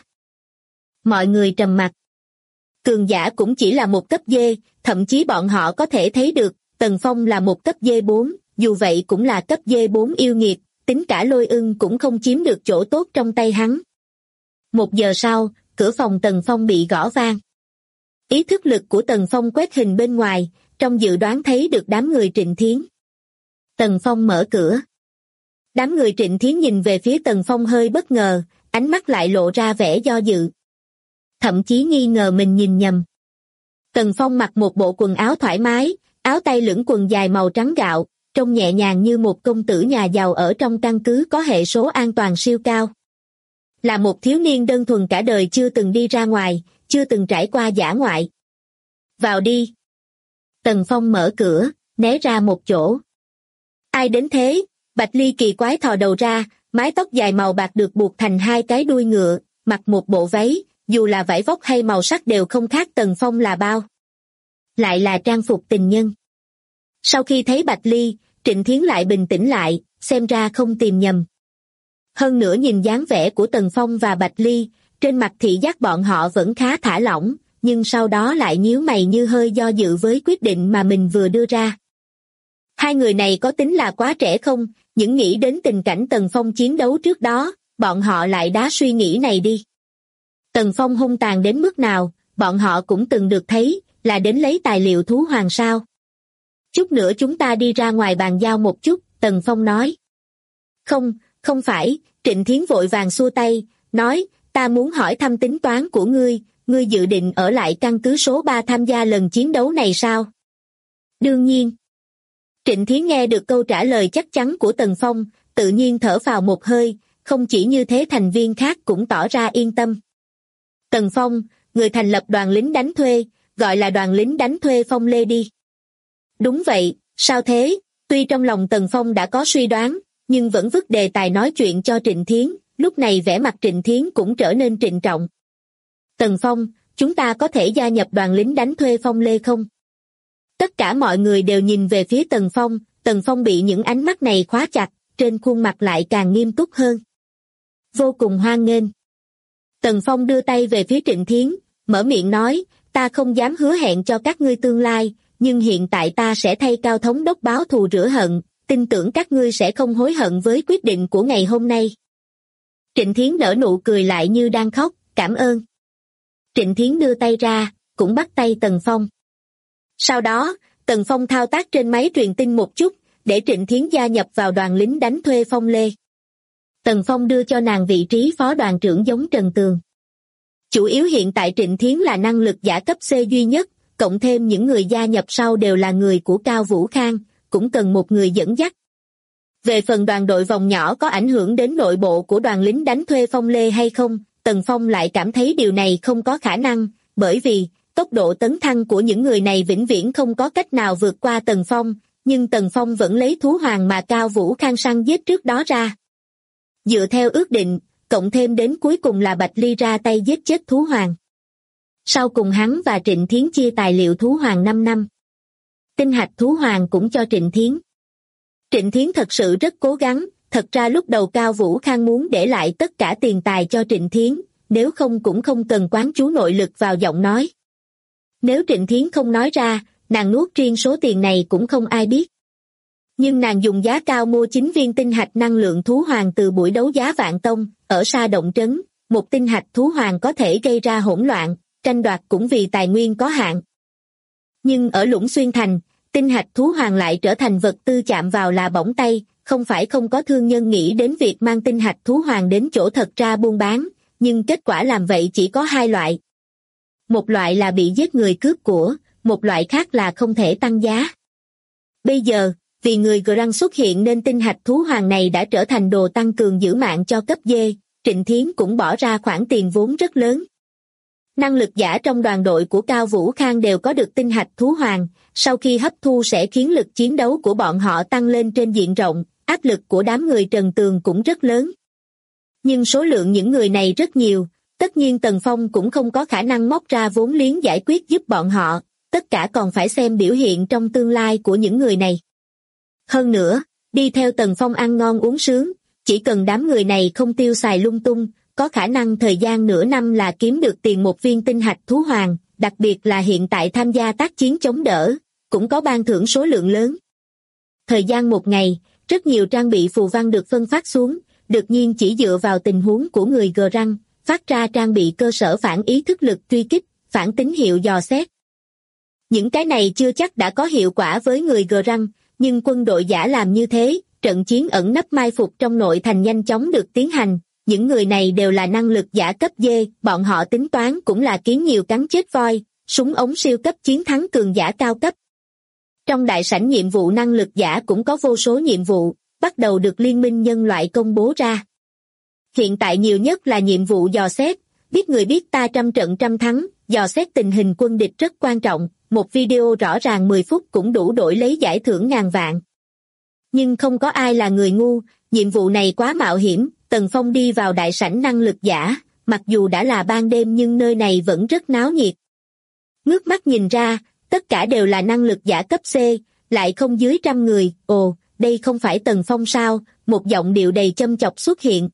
Mọi người trầm mặc. Cường giả cũng chỉ là một cấp D, thậm chí bọn họ có thể thấy được, Tần Phong là một cấp D4, dù vậy cũng là cấp D4 yêu nghiệt, tính cả Lôi Ưng cũng không chiếm được chỗ tốt trong tay hắn. 1 giờ sau, cửa phòng Tần Phong bị gõ vang. Ý thức lực của Tần Phong quét hình bên ngoài, trong dự đoán thấy được đám người Trịnh Thiến. Tần Phong mở cửa. Đám người Trịnh Thiến nhìn về phía Tần Phong hơi bất ngờ, ánh mắt lại lộ ra vẻ do dự. Thậm chí nghi ngờ mình nhìn nhầm. Tần Phong mặc một bộ quần áo thoải mái, áo tay lửng quần dài màu trắng gạo, trông nhẹ nhàng như một công tử nhà giàu ở trong căn cứ có hệ số an toàn siêu cao. Là một thiếu niên đơn thuần cả đời chưa từng đi ra ngoài, chưa từng trải qua dã ngoại. Vào đi. Tần Phong mở cửa, né ra một chỗ. Ai đến thế? Bạch Ly kỳ quái thò đầu ra, mái tóc dài màu bạc được buộc thành hai cái đuôi ngựa, mặc một bộ váy, dù là vải vóc hay màu sắc đều không khác Tần Phong là bao. Lại là trang phục tình nhân. Sau khi thấy Bạch Ly, Trịnh Thiến lại bình tĩnh lại, xem ra không tìm nhầm. Hơn nữa nhìn dáng vẻ của Tần Phong và Bạch Ly, trên mặt thị giác bọn họ vẫn khá thả lỏng, nhưng sau đó lại nhíu mày như hơi do dự với quyết định mà mình vừa đưa ra. Hai người này có tính là quá trẻ không? Những nghĩ đến tình cảnh Tần Phong chiến đấu trước đó, bọn họ lại đá suy nghĩ này đi. Tần Phong hung tàn đến mức nào, bọn họ cũng từng được thấy, là đến lấy tài liệu thú hoàng sao. Chút nữa chúng ta đi ra ngoài bàn giao một chút, Tần Phong nói. Không phải, Trịnh Thiến vội vàng xua tay, nói, ta muốn hỏi thăm tính toán của ngươi dự định ở lại căn cứ số 3 tham gia lần chiến đấu này sao? Đương nhiên. Trịnh Thiến nghe được câu trả lời chắc chắn của Tần Phong, tự nhiên thở phào một hơi, không chỉ như thế thành viên khác cũng tỏ ra yên tâm. Tần Phong, người thành lập đoàn lính đánh thuê, gọi là đoàn lính đánh thuê Phong Lê đi. Đúng vậy, sao thế? Tuy trong lòng Tần Phong đã có suy đoán, nhưng vẫn vứt đề tài nói chuyện cho Trịnh Thiến, lúc này vẻ mặt Trịnh Thiến cũng trở nên trịnh trọng. Tần Phong, chúng ta có thể gia nhập đoàn lính đánh thuê Phong Lê không? Tất cả mọi người đều nhìn về phía Tần Phong bị những ánh mắt này khóa chặt, trên khuôn mặt lại càng nghiêm túc hơn. Vô cùng hoan nghênh. Tần Phong đưa tay về phía Trịnh Thiến, mở miệng nói, ta không dám hứa hẹn cho các ngươi tương lai, nhưng hiện tại ta sẽ thay Cao thống đốc báo thù rửa hận, tin tưởng các ngươi sẽ không hối hận với quyết định của ngày hôm nay. Trịnh Thiến nở nụ cười lại như đang khóc, cảm ơn. Trịnh Thiến đưa tay ra, cũng bắt tay Tần Phong. Sau đó, Tần Phong thao tác trên máy truyền tin một chút, để Trịnh Thiến gia nhập vào đoàn lính đánh thuê Phong Lê. Tần Phong đưa cho nàng vị trí phó đoàn trưởng giống Trần Tường. Chủ yếu hiện tại Trịnh Thiến là năng lực giả cấp C duy nhất, cộng thêm những người gia nhập sau đều là người của Cao Vũ Khang, cũng cần một người dẫn dắt. Về phần đoàn đội vòng nhỏ có ảnh hưởng đến nội bộ của đoàn lính đánh thuê Phong Lê hay không, Tần Phong lại cảm thấy điều này không có khả năng, bởi vì tốc độ tấn thăng của những người này vĩnh viễn không có cách nào vượt qua Tần Phong, nhưng Tần Phong vẫn lấy thú hoàng mà Cao Vũ Khang săn giết trước đó ra. Dựa theo ước định, cộng thêm đến cuối cùng là Bạch Ly ra tay giết chết thú hoàng. Sau cùng hắn và Trịnh Thiến chia tài liệu thú hoàng 5 năm. Tinh hạch thú hoàng cũng cho Trịnh Thiến. Trịnh Thiến thật sự rất cố gắng, thật ra lúc đầu Cao Vũ Khang muốn để lại tất cả tiền tài cho Trịnh Thiến, nếu không cũng không cần quán chú nội lực vào giọng nói. Nếu Trịnh Thiến không nói ra, nàng nuốt riêng số tiền này cũng không ai biết. Nhưng nàng dùng giá cao mua 9 viên tinh hạch năng lượng thú hoàng từ buổi đấu giá Vạn Tông, ở Sa Động Trấn, một tinh hạch thú hoàng có thể gây ra hỗn loạn, tranh đoạt cũng vì tài nguyên có hạn. Nhưng ở Lũng Xuyên Thành, tinh hạch thú hoàng lại trở thành vật tư chạm vào là bỏng tay, không phải không có thương nhân nghĩ đến việc mang tinh hạch thú hoàng đến chỗ thật ra buôn bán, nhưng kết quả làm vậy chỉ có 2 loại. Một loại là bị giết người cướp của, một loại khác là không thể tăng giá. Bây giờ, vì người Grang xuất hiện nên tinh hạch thú hoàng này đã trở thành đồ tăng cường giữ mạng cho cấp D, Trịnh Thiến cũng bỏ ra khoản tiền vốn rất lớn. Năng lực giả trong đoàn đội của Cao Vũ Khang đều có được tinh hạch thú hoàng, sau khi hấp thu sẽ khiến lực chiến đấu của bọn họ tăng lên trên diện rộng, áp lực của đám người Trần Tường cũng rất lớn. Nhưng số lượng những người này rất nhiều, tất nhiên Tần Phong cũng không có khả năng móc ra vốn liếng giải quyết giúp bọn họ, tất cả còn phải xem biểu hiện trong tương lai của những người này. Hơn nữa, đi theo Tần Phong ăn ngon uống sướng, chỉ cần đám người này không tiêu xài lung tung, có khả năng thời gian nửa năm là kiếm được tiền một viên tinh hạch thú hoàng, đặc biệt là hiện tại tham gia tác chiến chống đỡ, cũng có ban thưởng số lượng lớn. Thời gian 1 ngày, rất nhiều trang bị phù văn được phân phát xuống, đương nhiên chỉ dựa vào tình huống của người Grang, phát ra trang bị cơ sở phản ý thức lực truy kích, phản tín hiệu dò xét. Những cái này chưa chắc đã có hiệu quả với người Grang, nhưng quân đội giả làm như thế, trận chiến ẩn nấp mai phục trong nội thành nhanh chóng được tiến hành. Những người này đều là năng lực giả cấp D, bọn họ tính toán cũng là kiến nhiều cắn chết voi, súng ống siêu cấp chiến thắng cường giả cao cấp. Trong đại sảnh nhiệm vụ năng lực giả cũng có vô số nhiệm vụ, bắt đầu được Liên minh nhân loại công bố ra. Hiện tại nhiều nhất là nhiệm vụ dò xét, biết người biết ta trăm trận trăm thắng, dò xét tình hình quân địch rất quan trọng, một video rõ ràng 10 phút cũng đủ đổi lấy giải thưởng ngàn vạn. Nhưng không có ai là người ngu, nhiệm vụ này quá mạo hiểm. Tần Phong đi vào đại sảnh năng lực giả, mặc dù đã là ban đêm nhưng nơi này vẫn rất náo nhiệt. Ngước mắt nhìn ra, tất cả đều là năng lực giả cấp C, lại không dưới 100 người, ồ, đây không phải Tần Phong sao, một giọng điệu đầy châm chọc xuất hiện.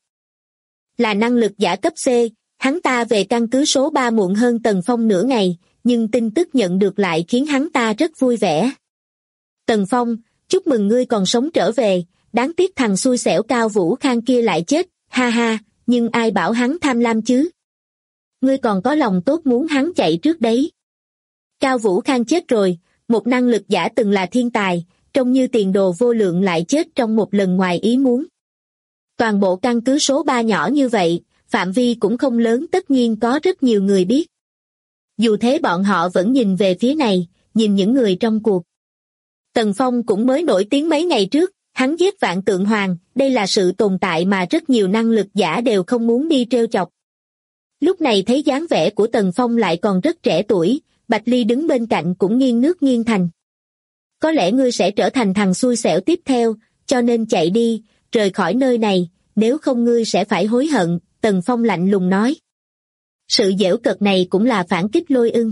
Là năng lực giả cấp C, hắn ta về căn cứ số 3 muộn hơn Tần Phong nửa ngày, nhưng tin tức nhận được lại khiến hắn ta rất vui vẻ. Tần Phong, chúc mừng ngươi còn sống trở về. Đáng tiếc thằng xui xẻo Cao Vũ Khang kia lại chết, ha ha, nhưng ai bảo hắn tham lam chứ? Ngươi còn có lòng tốt muốn hắn chạy trước đấy. Cao Vũ Khang chết rồi, một năng lực giả từng là thiên tài, trông như tiền đồ vô lượng lại chết trong một lần ngoài ý muốn. Toàn bộ căn cứ số 3 nhỏ như vậy, phạm vi cũng không lớn, tất nhiên có rất nhiều người biết. Dù thế bọn họ vẫn nhìn về phía này, nhìn những người trong cuộc. Tần Phong cũng mới nổi tiếng mấy ngày trước. Hắn giết Vạn Tượng Hoàng, đây là sự tồn tại mà rất nhiều năng lực giả đều không muốn đi trêu chọc. Lúc này thấy dáng vẻ của Tần Phong lại còn rất trẻ tuổi, Bạch Ly đứng bên cạnh cũng nghiêng nước nghiêng thành. Có lẽ ngươi sẽ trở thành thằng xui xẻo tiếp theo, cho nên chạy đi, rời khỏi nơi này, nếu không ngươi sẽ phải hối hận, Tần Phong lạnh lùng nói. Sự giễu cợt này cũng là phản kích Lôi Ưng.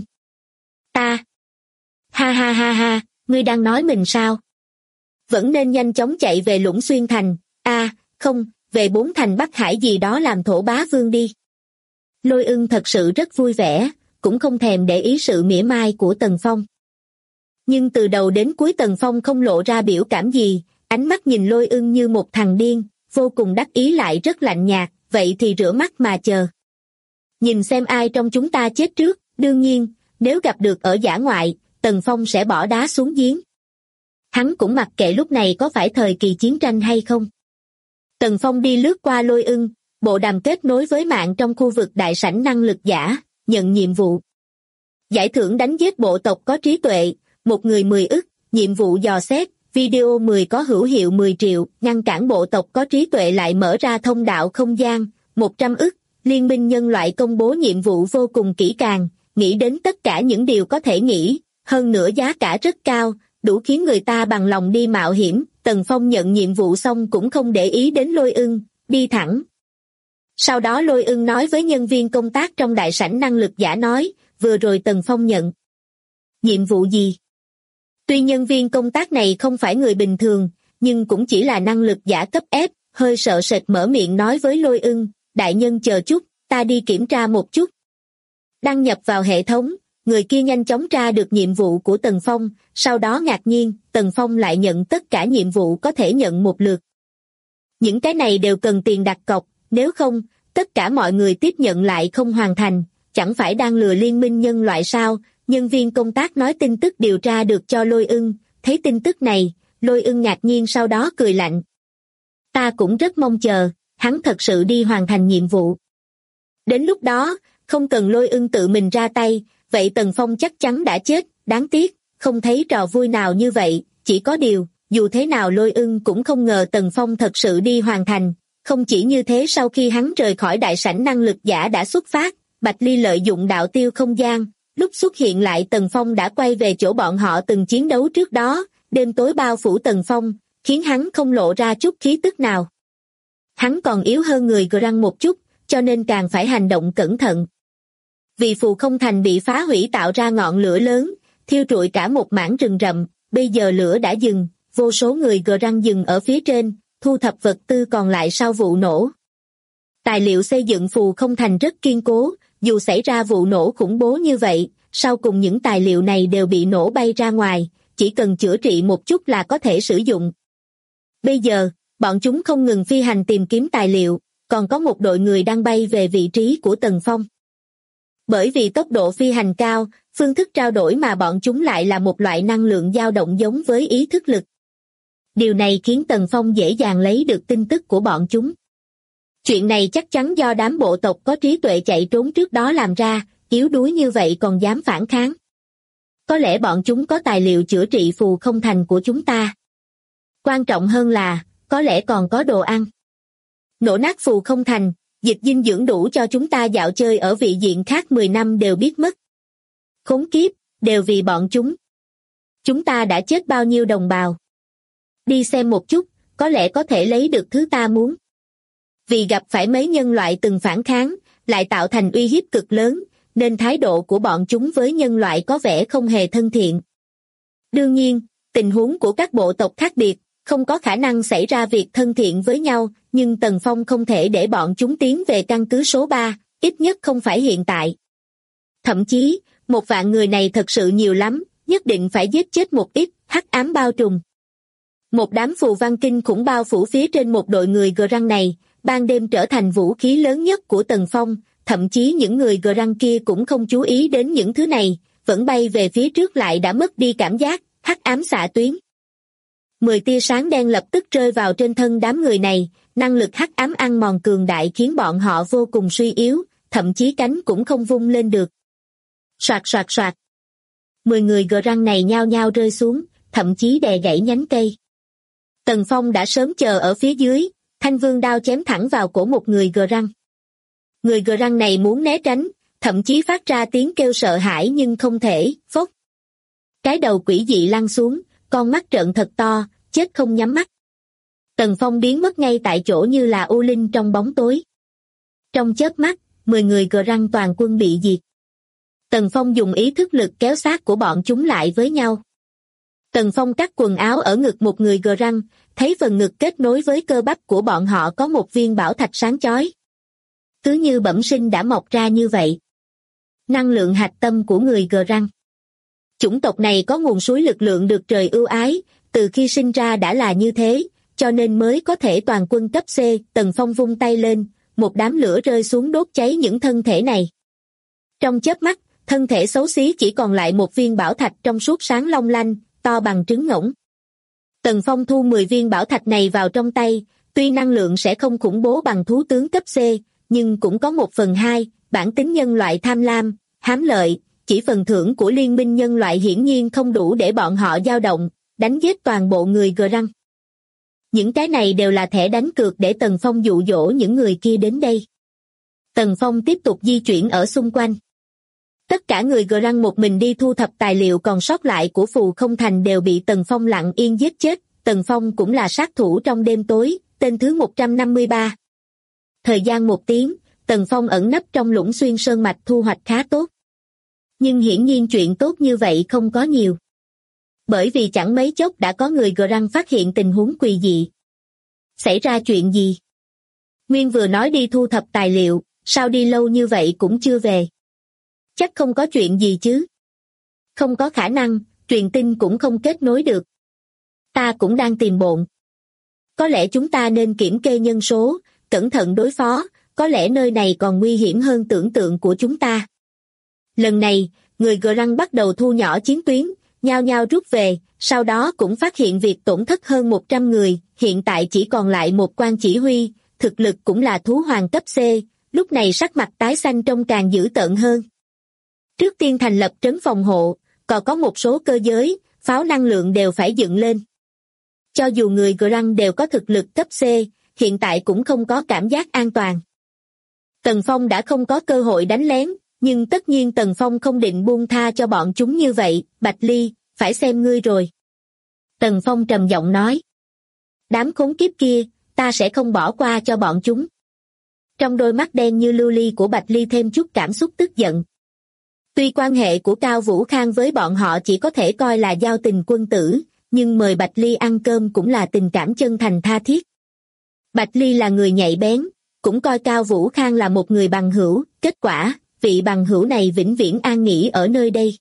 Ta! Ha ha ha ha, ngươi đang nói mình sao? Vẫn nên nhanh chóng chạy về Lũng Xuyên Thành, không, về 4 thành Bắc Hải gì đó làm thổ bá vương đi. Lôi Ưng thật sự rất vui vẻ, cũng không thèm để ý sự mỉa mai của Tần Phong. Nhưng từ đầu đến cuối Tần Phong không lộ ra biểu cảm gì, ánh mắt nhìn Lôi Ưng như một thằng điên, vô cùng đắc ý lại rất lạnh nhạt, vậy thì rửa mắt mà chờ. Nhìn xem ai trong chúng ta chết trước, đương nhiên, nếu gặp được ở dã ngoại, Tần Phong sẽ bỏ đá xuống giếng. Hắn cũng mặc kệ lúc này có phải thời kỳ chiến tranh hay không. Tần Phong đi lướt qua Lôi Ưng, bộ đàm kết nối với mạng trong khu vực đại sảnh năng lực giả, nhận nhiệm vụ. Giải thưởng đánh giết bộ tộc có trí tuệ, một người 10 ức, nhiệm vụ dò xét, video 10 có hữu hiệu 10 triệu, ngăn cản bộ tộc có trí tuệ lại mở ra thông đạo không gian, 100 ức, Liên minh nhân loại công bố nhiệm vụ vô cùng kỹ càng, nghĩ đến tất cả những điều có thể nghĩ, hơn nữa giá cả rất cao, đủ khiến người ta bằng lòng đi mạo hiểm. Tần Phong nhận nhiệm vụ xong cũng không để ý đến Lôi Ưng, đi thẳng. Sau đó Lôi Ưng nói với nhân viên công tác trong đại sảnh năng lực giả nói, vừa rồi Tần Phong nhận nhiệm vụ gì? Tuy nhân viên công tác này không phải người bình thường, nhưng cũng chỉ là năng lực giả cấp F, hơi sợ sệt mở miệng nói với Lôi Ưng, đại nhân chờ chút, ta đi kiểm tra một chút. Đăng nhập vào hệ thống, người kia nhanh chóng tra được nhiệm vụ của Tần Phong, sau đó ngạc nhiên, Tần Phong lại nhận tất cả nhiệm vụ có thể nhận một lượt. Những cái này đều cần tiền đặt cọc, nếu không, tất cả mọi người tiếp nhận lại không hoàn thành, chẳng phải đang lừa liên minh nhân loại sao? Nhân viên công tác nói tin tức điều tra được cho Lôi Ưng, thấy tin tức này, Lôi Ưng ngạc nhiên sau đó cười lạnh. Ta cũng rất mong chờ, hắn thật sự đi hoàn thành nhiệm vụ. Đến lúc đó, không cần Lôi Ưng tự mình ra tay, vậy Tần Phong chắc chắn đã chết, đáng tiếc, không thấy trò vui nào như vậy, chỉ có điều, dù thế nào Lôi Ưng cũng không ngờ Tần Phong thật sự đi hoàn thành. Không chỉ như thế, sau khi hắn rời khỏi đại sảnh năng lực giả đã xuất phát, Bạch Ly lợi dụng đạo tiêu không gian, lúc xuất hiện lại Tần Phong đã quay về chỗ bọn họ từng chiến đấu trước đó, đêm tối bao phủ Tần Phong, khiến hắn không lộ ra chút khí tức nào. Hắn còn yếu hơn người Grang một chút, cho nên càng phải hành động cẩn thận. Vì phù không thành bị phá hủy tạo ra ngọn lửa lớn, thiêu trụi cả một mảng rừng rậm, bây giờ lửa đã dừng, vô số người Grang dừng ở phía trên, thu thập vật tư còn lại sau vụ nổ. Tài liệu xây dựng phù không thành rất kiên cố, dù xảy ra vụ nổ khủng bố như vậy, sau cùng những tài liệu này đều bị nổ bay ra ngoài, chỉ cần chữa trị một chút là có thể sử dụng. Bây giờ, bọn chúng không ngừng phi hành tìm kiếm tài liệu, còn có một đội người đang bay về vị trí của Tần Phong. Bởi vì tốc độ phi hành cao, phương thức trao đổi mà bọn chúng lại là một loại năng lượng dao động giống với ý thức lực. Điều này khiến Tần Phong dễ dàng lấy được tin tức của bọn chúng. Chuyện này chắc chắn do đám bộ tộc có trí tuệ chạy trốn trước đó làm ra, yếu đuối như vậy còn dám phản kháng. Có lẽ bọn chúng có tài liệu chữa trị phù không thành của chúng ta. Quan trọng hơn là, có lẽ còn có đồ ăn. Nổ nát phù không thành, dịch dinh dưỡng đủ cho chúng ta dạo chơi ở vị diện khác 10 năm đều biết mất. Khốn kiếp, đều vì bọn chúng. Chúng ta đã chết bao nhiêu đồng bào. Đi xem một chút, có lẽ có thể lấy được thứ ta muốn. Vì gặp phải mấy nhân loại từng phản kháng, lại tạo thành uy hiếp cực lớn, nên thái độ của bọn chúng với nhân loại có vẻ không hề thân thiện. Đương nhiên, tình huống của các bộ tộc khác biệt, không có khả năng xảy ra việc thân thiện với nhau, nhưng Tần Phong không thể để bọn chúng tiến về căn cứ số 3, ít nhất không phải hiện tại. Thậm chí, 1.000 người này thật sự nhiều lắm, nhất định phải giết chết một ít, hắc ám bao trùm. Một đám phù văn kinh khủng bao phủ phía trên một đội người Grang này, ban đêm trở thành vũ khí lớn nhất của Tần Phong, thậm chí những người Grang kia cũng không chú ý đến những thứ này, vẫn bay về phía trước lại đã mất đi cảm giác, hắc ám xạ tuyến. 10 tia sáng đen lập tức rơi vào trên thân đám người này, năng lực hắc ám ăn mòn cường đại khiến bọn họ vô cùng suy yếu, thậm chí cánh cũng không vung lên được. Soạt soạt soạt. 10 người Grang này nhao nhao rơi xuống, thậm chí đè gãy nhánh cây. Tần Phong đã sớm chờ ở phía dưới, thanh vương đao chém thẳng vào cổ một người Grang. Người Grang này muốn né tránh, thậm chí phát ra tiếng kêu sợ hãi nhưng không thể, phốc. Cái đầu quỷ dị lăn xuống, con mắt trợn thật to, chết không nhắm mắt. Tần Phong biến mất ngay tại chỗ như là u linh trong bóng tối. Trong chớp mắt, 10 người Grang toàn quân bị diệt. Tần Phong dùng ý thức lực kéo xác của bọn chúng lại với nhau. Tần Phong cắt quần áo ở ngực một người Grang, thấy phần ngực kết nối với cơ bắp của bọn họ có một viên bảo thạch sáng chói. Cứ như bẩm sinh đã mọc ra như vậy. Năng lượng hạch tâm của người Grang. Chủng tộc này có nguồn suối lực lượng được trời ưu ái, từ khi sinh ra đã là như thế, cho nên mới có thể toàn quân cấp C. Tần Phong vung tay lên, một đám lửa rơi xuống đốt cháy những thân thể này. Trong chớp mắt, thân thể xấu xí chỉ còn lại một viên bảo thạch trong suốt sáng long lanh, to bằng trứng ngỗng. Tần Phong thu 10 viên bảo thạch này vào trong tay, tuy năng lượng sẽ không khủng bố bằng thú tướng cấp C, nhưng cũng có 1/2, bản tính nhân loại tham lam, hám lợi, chỉ phần thưởng của liên minh nhân loại hiển nhiên không đủ để bọn họ dao động, đánh giết toàn bộ người Grang. Những cái này đều là thẻ đánh cược để Tần Phong dụ dỗ những người kia đến đây. Tần Phong tiếp tục di chuyển ở xung quanh. Tất cả người Grang một mình đi thu thập tài liệu còn sót lại của phù không thành đều bị Tần Phong lặng yên giết chết. Tần Phong cũng là sát thủ trong đêm tối, tên thứ 153. Thời gian 1 tiếng, Tần Phong ẩn nấp trong Lũng Xuyên Sơn Mạch thu hoạch khá tốt. Nhưng hiển nhiên chuyện tốt như vậy không có nhiều. Bởi vì chẳng mấy chốc đã có người Grang phát hiện tình huống kỳ dị. Xảy ra chuyện gì? Nguyên vừa nói đi thu thập tài liệu, sao đi lâu như vậy cũng chưa về? Chắc không có chuyện gì chứ? Không có khả năng, truyền tin cũng không kết nối được. Ta cũng đang tìm bộn. Có lẽ chúng ta nên kiểm kê nhân số, cẩn thận đối phó, có lẽ nơi này còn nguy hiểm hơn tưởng tượng của chúng ta. Lần này, người Grang bắt đầu thu nhỏ chiến tuyến, nhao nhao rút về, sau đó cũng phát hiện việc tổn thất hơn 100 người, hiện tại chỉ còn lại một quan chỉ huy, thực lực cũng là thú hoàng cấp C, lúc này sắc mặt tái xanh trông càng dữ tợn hơn. Trước tiên thành lập trấn phòng hộ, còn có một số cơ giới, pháo năng lượng đều phải dựng lên. Cho dù người Grang đều có thực lực cấp C, hiện tại cũng không có cảm giác an toàn. Tần Phong đã không có cơ hội đánh lén, nhưng tất nhiên Tần Phong không định buông tha cho bọn chúng như vậy. Bạch Ly, phải xem ngươi rồi. Tần Phong trầm giọng nói. Đám khốn kiếp kia, ta sẽ không bỏ qua cho bọn chúng. Trong đôi mắt đen như lưu ly của Bạch Ly thêm chút cảm xúc tức giận. Tuy quan hệ của Cao Vũ Khang với bọn họ chỉ có thể coi là giao tình quân tử, nhưng mời Bạch Ly ăn cơm cũng là tình cảm chân thành tha thiết. Bạch Ly là người nhạy bén, cũng coi Cao Vũ Khang là một người bằng hữu, kết quả, vị bằng hữu này vĩnh viễn an nghỉ ở nơi đây.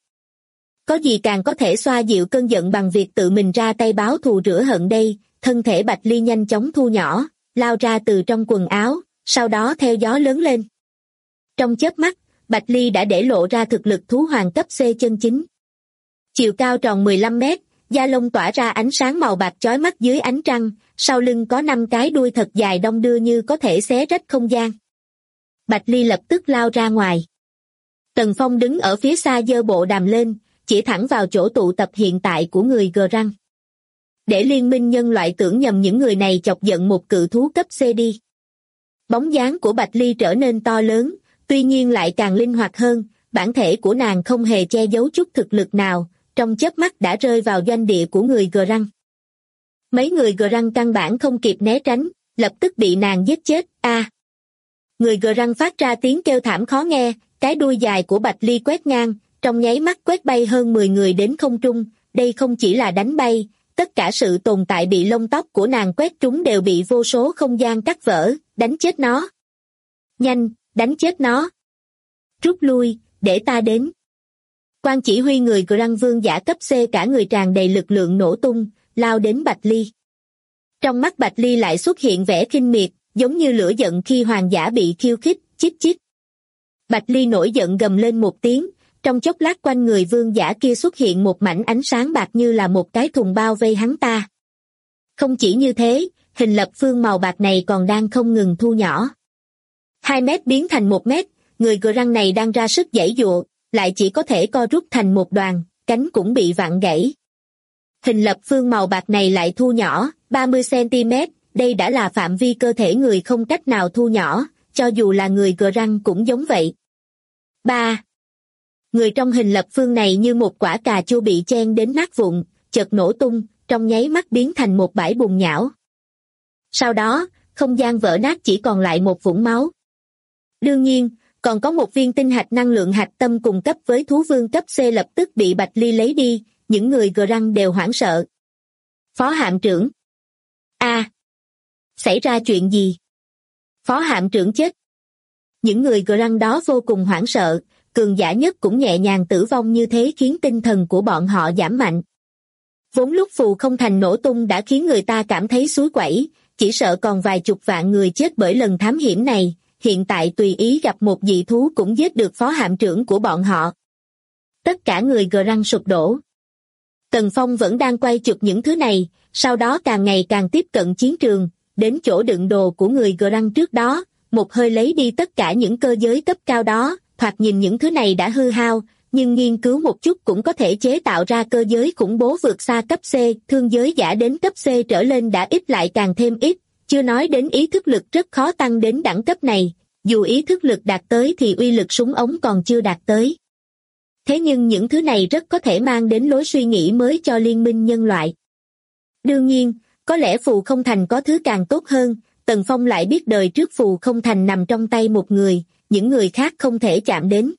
Có gì càng có thể xoa dịu cơn giận bằng việc tự mình ra tay báo thù rửa hận đây. Thân thể Bạch Ly nhanh chóng thu nhỏ, lao ra từ trong quần áo, sau đó theo gió lớn lên. Trong chớp mắt, Bạch Ly đã để lộ ra thực lực thú hoàng cấp C chân chính. Chiều cao tròn 15 mét, da lông tỏa ra ánh sáng màu bạc chói mắt dưới ánh trăng, sau lưng có 5 cái đuôi thật dài đong đưa như có thể xé rách không gian. Bạch Ly lập tức lao ra ngoài. Tần Phong đứng ở phía xa giơ bộ đàm lên, chỉ thẳng vào chỗ tụ tập hiện tại của người Grang. Để liên minh nhân loại tưởng nhầm những người này chọc giận một cự thú cấp C đi. Bóng dáng của Bạch Ly trở nên to lớn, tuy nhiên lại càng linh hoạt hơn, bản thể của nàng không hề che giấu chút thực lực nào, trong chớp mắt đã rơi vào doanh địa của người Grang. Mấy người Grang căn bản không kịp né tránh, lập tức bị nàng giết chết. Người Grang phát ra tiếng kêu thảm khó nghe, cái đuôi dài của Bạch Ly quét ngang, trong nháy mắt quét bay hơn 10 người đến không trung. Đây không chỉ là đánh bay, tất cả sự tồn tại bị lông tóc của nàng quét trúng đều bị vô số không gian cắt vỡ. Đánh chết nó. Nhanh, đánh chết nó. Rút lui, để ta đến. Quan chỉ huy người Grang vương giả cấp C cả người tràn đầy lực lượng nổ tung, lao đến Bạch Ly. Trong mắt Bạch Ly lại xuất hiện vẻ khinh miệt, giống như lửa giận khi hoàng giả bị khiêu khích, chít chít. Bạch Ly nổi giận gầm lên một tiếng, trong chốc lát quanh người vương giả kia xuất hiện một mảnh ánh sáng bạc như là một cái thùng bao vây hắn ta. Không chỉ như thế, hình lập phương màu bạc này còn đang không ngừng thu nhỏ. 2 mét biến thành 1 mét, người Grang này đang ra sức giãy giụa, lại chỉ có thể co rút thành một đoàn, cánh cũng bị vặn gãy. Hình lập phương màu bạc này lại thu nhỏ, 30 cm, đây đã là phạm vi cơ thể người không cách nào thu nhỏ, cho dù là người Grang cũng giống vậy. 3. Người trong hình lập phương này như một quả cà chua bị chen đến nát vụn, chợt nổ tung, trong nháy mắt biến thành một bãi bùn nhão. Sau đó, không gian vỡ nát chỉ còn lại một vũng máu. Đương nhiên, còn có một viên tinh hạch năng lượng hạch tâm cùng cấp với thú vương cấp C lập tức bị Bạch Ly lấy đi, những người Grang đều hoảng sợ. Phó hạm trưởng. Xảy ra chuyện gì? Phó hạm trưởng chết. Những người Grang đó vô cùng hoảng sợ, cường giả nhất cũng nhẹ nhàng tử vong như thế khiến tinh thần của bọn họ giảm mạnh. Vốn lúc Phù Không Thành nổ tung đã khiến người ta cảm thấy suối quẩy, chỉ sợ còn vài chục vạn người chết bởi lần thám hiểm này, hiện tại tùy ý gặp một dị thú cũng giết được phó hạm trưởng của bọn họ. Tất cả người Grang sụp đổ. Tần Phong vẫn đang quay chụp những thứ này, sau đó càng ngày càng tiếp cận chiến trường, đến chỗ đựng đồ của người Grang trước đó, một hơi lấy đi tất cả những cơ giới cấp cao đó, thoạt nhìn những thứ này đã hư hao, nhưng nghiên cứu một chút cũng có thể chế tạo ra cơ giới khủng bố vượt xa cấp C, thương giới giả đến cấp C trở lên đã ít lại càng thêm ít, chưa nói đến ý thức lực rất khó tăng đến đẳng cấp này, dù ý thức lực đạt tới thì uy lực súng ống còn chưa đạt tới. Thế nhưng những thứ này rất có thể mang đến lối suy nghĩ mới cho liên minh nhân loại. Đương nhiên, có lẽ Phù Không Thành có thứ càng tốt hơn, Tần Phong lại biết đời trước phù không thành nằm trong tay một người, những người khác không thể chạm đến.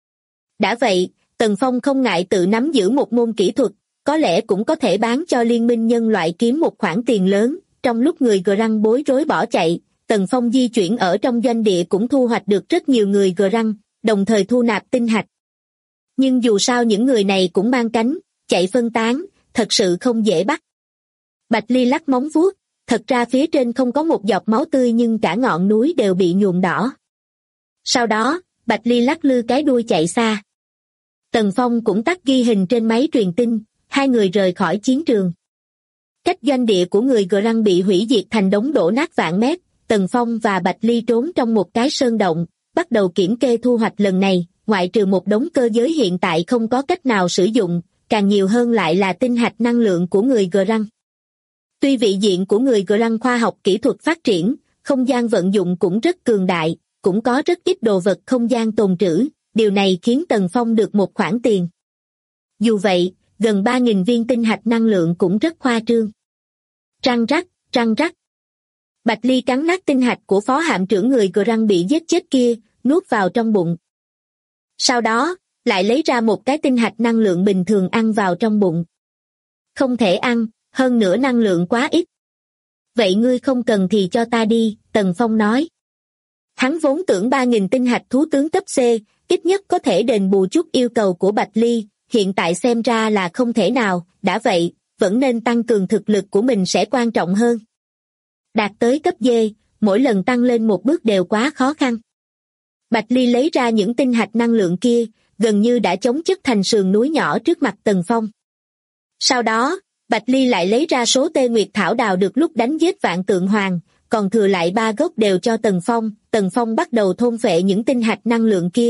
Đã vậy, Tần Phong không ngại tự nắm giữ một môn kỹ thuật, có lẽ cũng có thể bán cho liên minh nhân loại kiếm một khoản tiền lớn. Trong lúc người Grăng bối rối bỏ chạy, Tần Phong di chuyển ở trong doanh địa cũng thu hoạch được rất nhiều người Grăng, đồng thời thu nạp tinh hạch. Nhưng dù sao những người này cũng mang cánh, chạy phân tán, thật sự không dễ bắt. Bạch Ly lắc móng vuốt, thật ra phía trên không có một giọt máu tươi nhưng cả ngọn núi đều bị nhuộm đỏ. Sau đó, Bạch Ly lắc lư cái đuôi chạy xa. Tần Phong cũng tắt ghi hình trên máy truyền tin, hai người rời khỏi chiến trường. Cách doanh địa của người Grăng bị hủy diệt thành đống đổ nát vạn mét, Tần Phong và Bạch Ly trốn trong một cái sơn động, bắt đầu kiểm kê thu hoạch lần này, ngoại trừ một đống cơ giới hiện tại không có cách nào sử dụng, càng nhiều hơn lại là tinh hạch năng lượng của người Grăng. Tuy vị diện của người Grăng khoa học kỹ thuật phát triển, không gian vận dụng cũng rất cường đại, cũng có rất ít đồ vật không gian tồn trữ, điều này khiến Tần Phong được một khoản tiền. Dù vậy, gần 3.000 viên tinh hạch năng lượng cũng rất khoa trương. Răng rắc, răng rắc. Bạch Ly cắn nát tinh hạch của phó hạm trưởng người Grăng bị giết chết kia, nuốt vào trong bụng. Sau đó, lại lấy ra một cái tinh hạch năng lượng bình thường ăn vào trong bụng. Không thể ăn, hơn nữa năng lượng quá ít. Vậy ngươi không cần thì cho ta đi, Tần Phong nói. Hắn vốn tưởng 3.000 tinh hạch thú tướng cấp C, ít nhất có thể đền bù chút yêu cầu của Bạch Ly, hiện tại xem ra là không thể nào, đã vậy, vẫn nên tăng cường thực lực của mình sẽ quan trọng hơn. Đạt tới cấp D, mỗi lần tăng lên một bước đều quá khó khăn. Bạch Ly lấy ra những tinh hạch năng lượng kia, gần như đã chống chất thành sườn núi nhỏ trước mặt Tần Phong. Sau đó, Bạch Ly lại lấy ra số tê nguyệt thảo đào được lúc đánh giết Vạn Tượng Hoàng, còn thừa lại 3 gốc đều cho Tần Phong bắt đầu thôn phệ những tinh hạch năng lượng kia.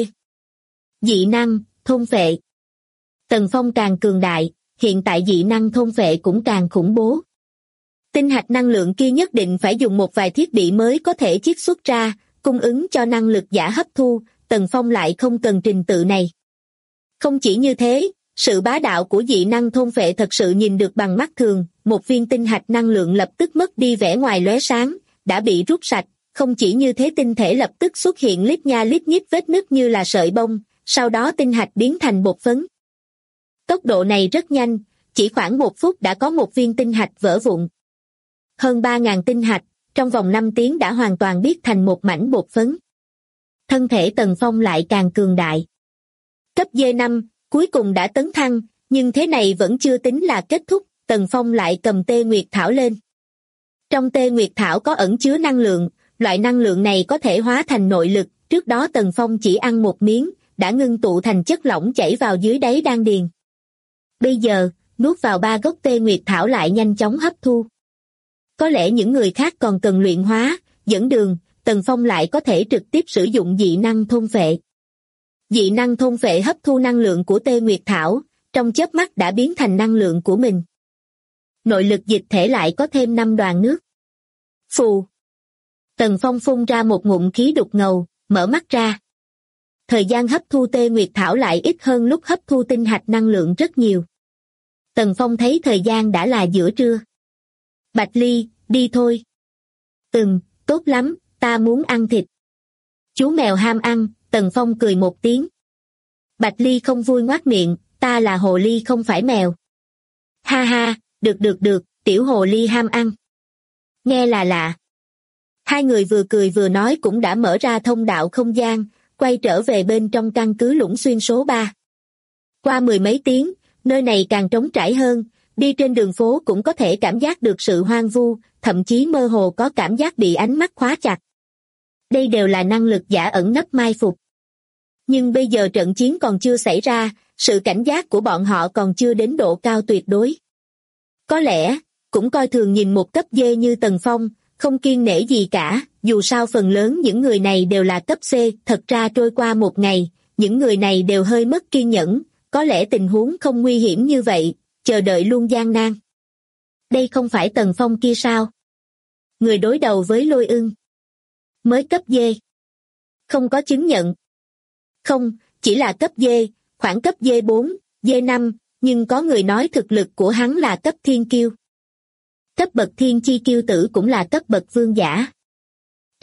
Dị năng, thôn phệ. Tần Phong càng cường đại, hiện tại dị năng thôn phệ cũng càng khủng bố. Tinh hạch năng lượng kia nhất định phải dùng một vài thiết bị mới có thể chiết xuất ra, cung ứng cho năng lực giả hấp thu, Tần Phong lại không cần trình tự này. Không chỉ như thế, sự bá đạo của dị năng thôn phệ thật sự nhìn được bằng mắt thường, một viên tinh hạch năng lượng lập tức mất đi vẻ ngoài lóe sáng, đã bị rút sạch, không chỉ như thế tinh thể lập tức xuất hiện lít nha lít nhít vết nứt như là sợi bông, sau đó tinh hạch biến thành bột phấn. Tốc độ này rất nhanh, chỉ khoảng 1 phút đã có một viên tinh hạch vỡ vụn. Hơn 3.000 tinh hạch, trong vòng 5 tiếng đã hoàn toàn biến thành một mảnh bột phấn. Thân thể Tần Phong lại càng cường đại. Cấp D5, cuối cùng đã tấn thăng, nhưng thế này vẫn chưa tính là kết thúc, Tần Phong lại cầm tê nguyệt thảo lên. Trong tê nguyệt thảo có ẩn chứa năng lượng, loại năng lượng này có thể hóa thành nội lực, trước đó Tần Phong chỉ ăn một miếng, đã ngưng tụ thành chất lỏng chảy vào dưới đáy đan điền. Bây giờ, nuốt vào 3 gốc tê nguyệt thảo lại nhanh chóng hấp thu. Có lẽ những người khác còn cần luyện hóa, dẫn đường, Tần Phong lại có thể trực tiếp sử dụng dị năng thôn phệ. Dị năng thôn phệ hấp thu năng lượng của tê nguyệt thảo, trong chớp mắt đã biến thành năng lượng của mình. Nội lực dịch thể lại có thêm 5 đoàn nước. Phù. Tần Phong phun ra một ngụm khí đục ngầu, mở mắt ra. Thời gian hấp thu tê nguyệt thảo lại ít hơn lúc hấp thu tinh hạch năng lượng rất nhiều. Tần Phong thấy thời gian đã là giữa trưa. Bạch Ly, đi thôi. Tốt lắm, ta muốn ăn thịt. Chú mèo ham ăn, Tần Phong cười một tiếng. Bạch Ly không vui ngoác miệng, ta là hồ ly không phải mèo. Ha ha, được, tiểu hồ ly ham ăn. Nghe là lạ. Hai người vừa cười vừa nói cũng đã mở ra thông đạo không gian, quay trở về bên trong căn cứ Lũng Xuyên số 3. Qua 10 mấy tiếng, nơi này càng trống trải hơn, đi trên đường phố cũng có thể cảm giác được sự hoang vu, thậm chí mơ hồ có cảm giác bị ánh mắt khóa chặt. Đây đều là năng lực giả ẩn nấp mai phục. Nhưng bây giờ trận chiến còn chưa xảy ra, sự cảnh giác của bọn họ còn chưa đến độ cao tuyệt đối. Có lẽ, cũng coi thường nhìn một cấp D như Tần Phong, không kiêng nể gì cả, dù sao phần lớn những người này đều là cấp C, thật ra trôi qua một ngày, những người này đều hơi mất kiên nhẫn, có lẽ tình huống không nguy hiểm như vậy, chờ đợi luôn gian nan. Đây không phải Tần Phong kia sao? Người đối đầu với Lôi Ưng. Mới cấp D. Không có chứng nhận. Không, chỉ là cấp D, khoảng cấp D4, D5, nhưng có người nói thực lực của hắn là cấp thiên kiêu. Cấp bậc thiên chi kiêu tử cũng là cấp bậc vương giả.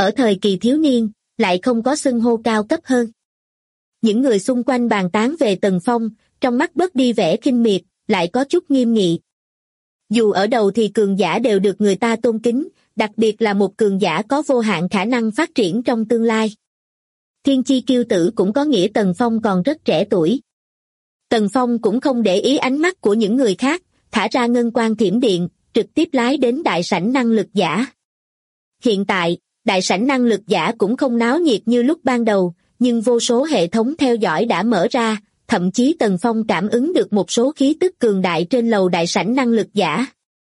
Ở thời kỳ thiếu niên, lại không có xưng hô cao cấp hơn. Những người xung quanh bàn tán về Tần Phong, trong mắt bớt đi vẻ khinh miệt, lại có chút nghiêm nghị. Dù ở đầu thì cường giả đều được người ta tôn kính, đặc biệt là một cường giả có vô hạn khả năng phát triển trong tương lai. Thiên chi kiêu tử cũng có nghĩa Tần Phong còn rất trẻ tuổi. Tần Phong cũng không để ý ánh mắt của những người khác, thả ra ngân quang thiểm điện, trực tiếp lái đến đại sảnh năng lực giả. Hiện tại, đại sảnh năng lực giả cũng không náo nhiệt như lúc ban đầu, nhưng vô số hệ thống theo dõi đã mở ra, thậm chí Tần Phong cảm ứng được một số khí tức cường đại trên lầu đại sảnh năng lực giả.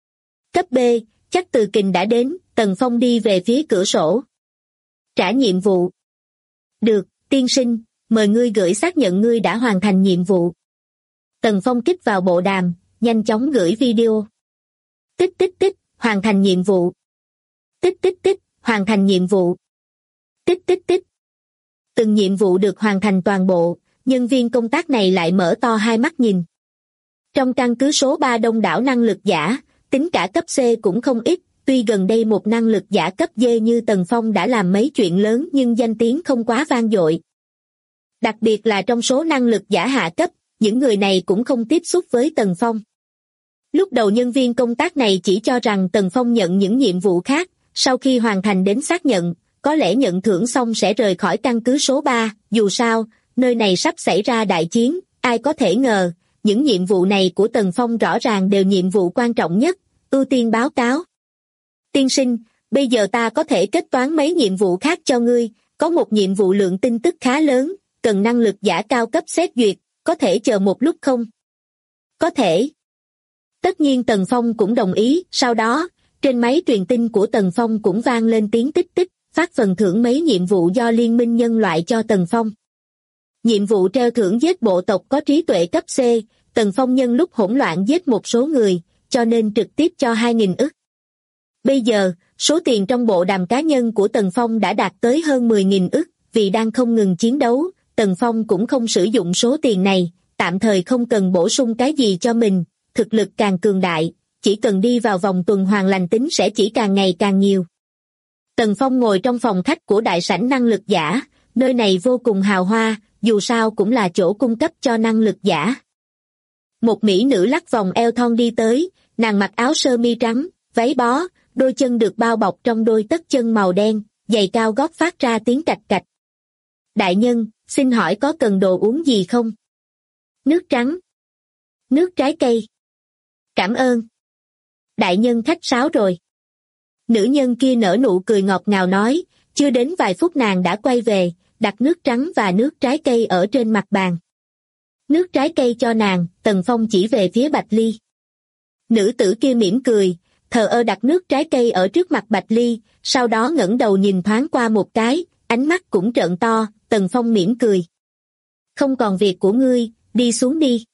Cấp B, chắc Từ Kình đã đến, Tần Phong đi về phía cửa sổ. Trả nhiệm vụ. Được, tiên sinh, mời ngươi gửi xác nhận ngươi đã hoàn thành nhiệm vụ. Tần Phong kích vào bộ đàm, nhanh chóng gửi video. Tích tích tích, hoàn thành nhiệm vụ. Tích tích tích, hoàn thành nhiệm vụ. Tích tích tích. Từng nhiệm vụ được hoàn thành toàn bộ, nhân viên công tác này lại mở to hai mắt nhìn. Trong căn cứ số 3 đông đảo năng lực giả, tính cả cấp C cũng không ít, tuy gần đây một năng lực giả cấp D như Tần Phong đã làm mấy chuyện lớn nhưng danh tiếng không quá vang dội. Đặc biệt là trong số năng lực giả hạ cấp, những người này cũng không tiếp xúc với Tần Phong. Lúc đầu nhân viên công tác này chỉ cho rằng Tần Phong nhận những nhiệm vụ khác, sau khi hoàn thành đến xác nhận, có lẽ nhận thưởng xong sẽ rời khỏi căn cứ số 3, dù sao, nơi này sắp xảy ra đại chiến, ai có thể ngờ, những nhiệm vụ này của Tần Phong rõ ràng đều nhiệm vụ quan trọng nhất, ưu tiên báo cáo. Tiên sinh, bây giờ ta có thể kết toán mấy nhiệm vụ khác cho ngươi, có một nhiệm vụ lượng tin tức khá lớn, cần năng lực giả cao cấp xét duyệt, có thể chờ một lúc không? Có thể. Tất nhiên Tần Phong cũng đồng ý, sau đó, trên máy truyền tin của Tần Phong cũng vang lên tiếng tích tích, phát phần thưởng mấy nhiệm vụ do Liên minh nhân loại cho Tần Phong. Nhiệm vụ treo thưởng giết bộ tộc có trí tuệ cấp C, Tần Phong nhân lúc hỗn loạn giết một số người, cho nên trực tiếp cho 2.000 ức. Bây giờ, số tiền trong bộ đàm cá nhân của Tần Phong đã đạt tới hơn 10.000 ức, vì đang không ngừng chiến đấu, Tần Phong cũng không sử dụng số tiền này, tạm thời không cần bổ sung cái gì cho mình, thực lực càng cường đại, chỉ cần đi vào vòng tuần hoàn lành tính sẽ chỉ càng ngày càng nhiều. Tần Phong ngồi trong phòng khách của đại sảnh năng lực giả, nơi này vô cùng hào hoa, dù sao cũng là chỗ cung cấp cho năng lực giả. Một mỹ nữ lắc vòng eo thon đi tới, nàng mặc áo sơ mi trắng, váy bó, đôi chân được bao bọc trong đôi tất chân màu đen, giày cao gót phát ra tiếng cạch cạch. Đại nhân, xin hỏi có cần đồ uống gì không? Nước trắng. Nước trái cây. Cảm ơn. Đại nhân khách sáo rồi. Nữ nhân kia nở nụ cười ngọt ngào nói, chưa đến vài phút nàng đã quay về, đặt nước trắng và nước trái cây ở trên mặt bàn. Nước trái cây cho nàng, Tần Phong chỉ về phía Bạch Ly. Nữ tử kia mỉm cười, thờ ơ đặt nước trái cây ở trước mặt Bạch Ly, sau đó ngẩng đầu nhìn thoáng qua một cái, ánh mắt cũng trợn to, Tần Phong mỉm cười. Không còn việc của ngươi, đi xuống đi.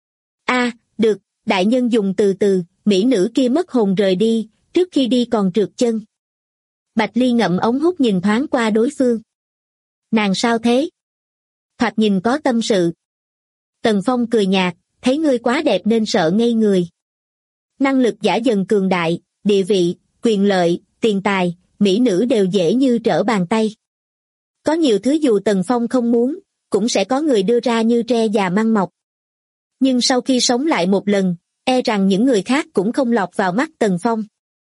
A, được, đại nhân dùng từ từ, mỹ nữ kia mất hồn rời đi, trước khi đi còn trượt chân. Bạch Ly ngậm ống hút nhìn thoáng qua đối phương. Nàng sao thế? Thoạt nhìn có tâm sự. Tần Phong cười nhạt, thấy ngươi quá đẹp nên sợ ngây người. Năng lực giả dần cường đại, địa vị, quyền lợi, tiền tài, mỹ nữ đều dễ như trở bàn tay. Có nhiều thứ dù Tần Phong không muốn, cũng sẽ có người đưa ra như tre già măng mọc. Nhưng sau khi sống lại một lần, e rằng những người khác cũng không lọt vào mắt Tần Phong.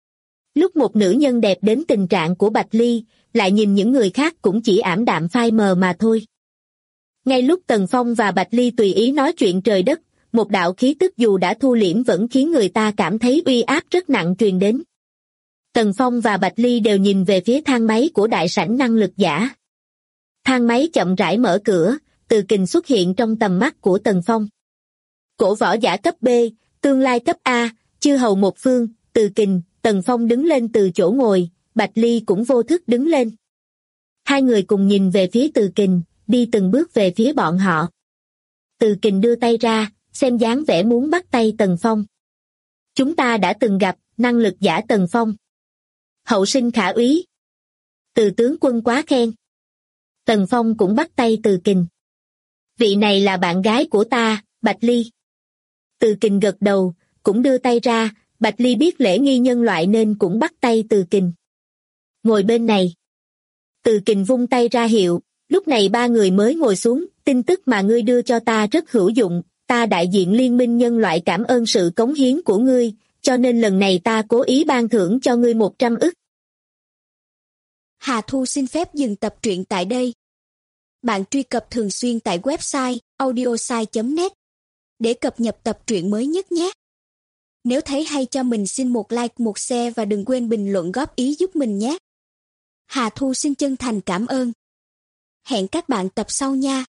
Lúc một nữ nhân đẹp đến tình trạng của Bạch Ly, lại nhìn những người khác cũng chỉ ảm đạm phai mờ mà thôi. Ngay lúc Tần Phong và Bạch Ly tùy ý nói chuyện trời đất, một đạo khí tức dù đã thu liễm vẫn khiến người ta cảm thấy uy áp rất nặng truyền đến. Tần Phong và Bạch Ly đều nhìn về phía thang máy của đại sảnh năng lực giả. Thang máy chậm rãi mở cửa, Từ Kình xuất hiện trong tầm mắt của Tần Phong. Cổ võ giả cấp B, tương lai cấp A, chư hầu một phương, Từ Kình, Tần Phong đứng lên từ chỗ ngồi, Bạch Ly cũng vô thức đứng lên. Hai người cùng nhìn về phía Từ Kình, đi từng bước về phía bọn họ. Từ Kình đưa tay ra, xem dáng vẻ muốn bắt tay Tần Phong. Chúng ta đã từng gặp, năng lực giả Tần Phong. Hậu sinh khả úy. Từ tướng quân quá khen. Tần Phong cũng bắt tay Từ Kình. Vị này là bạn gái của ta, Bạch Ly. Từ Kình gật đầu, cũng đưa tay ra, Bạch Ly biết lễ nghi nhân loại nên cũng bắt tay Từ Kình. Ngồi bên này. Từ Kình vung tay ra hiệu, lúc này ba người mới ngồi xuống. Tin tức mà ngươi đưa cho ta rất hữu dụng, ta đại diện Liên minh Nhân loại cảm ơn sự cống hiến của ngươi, cho nên lần này ta cố ý ban thưởng cho ngươi 100 ức. Hà Thu xin phép dừng tập truyện tại đây. Bạn truy cập thường xuyên tại website audiosai.net để cập nhật tập truyện mới nhất nhé. Nếu thấy hay cho mình xin một like, một share và đừng quên bình luận góp ý giúp mình nhé. Hà Thu xin chân thành cảm ơn. Hẹn các bạn tập sau nha.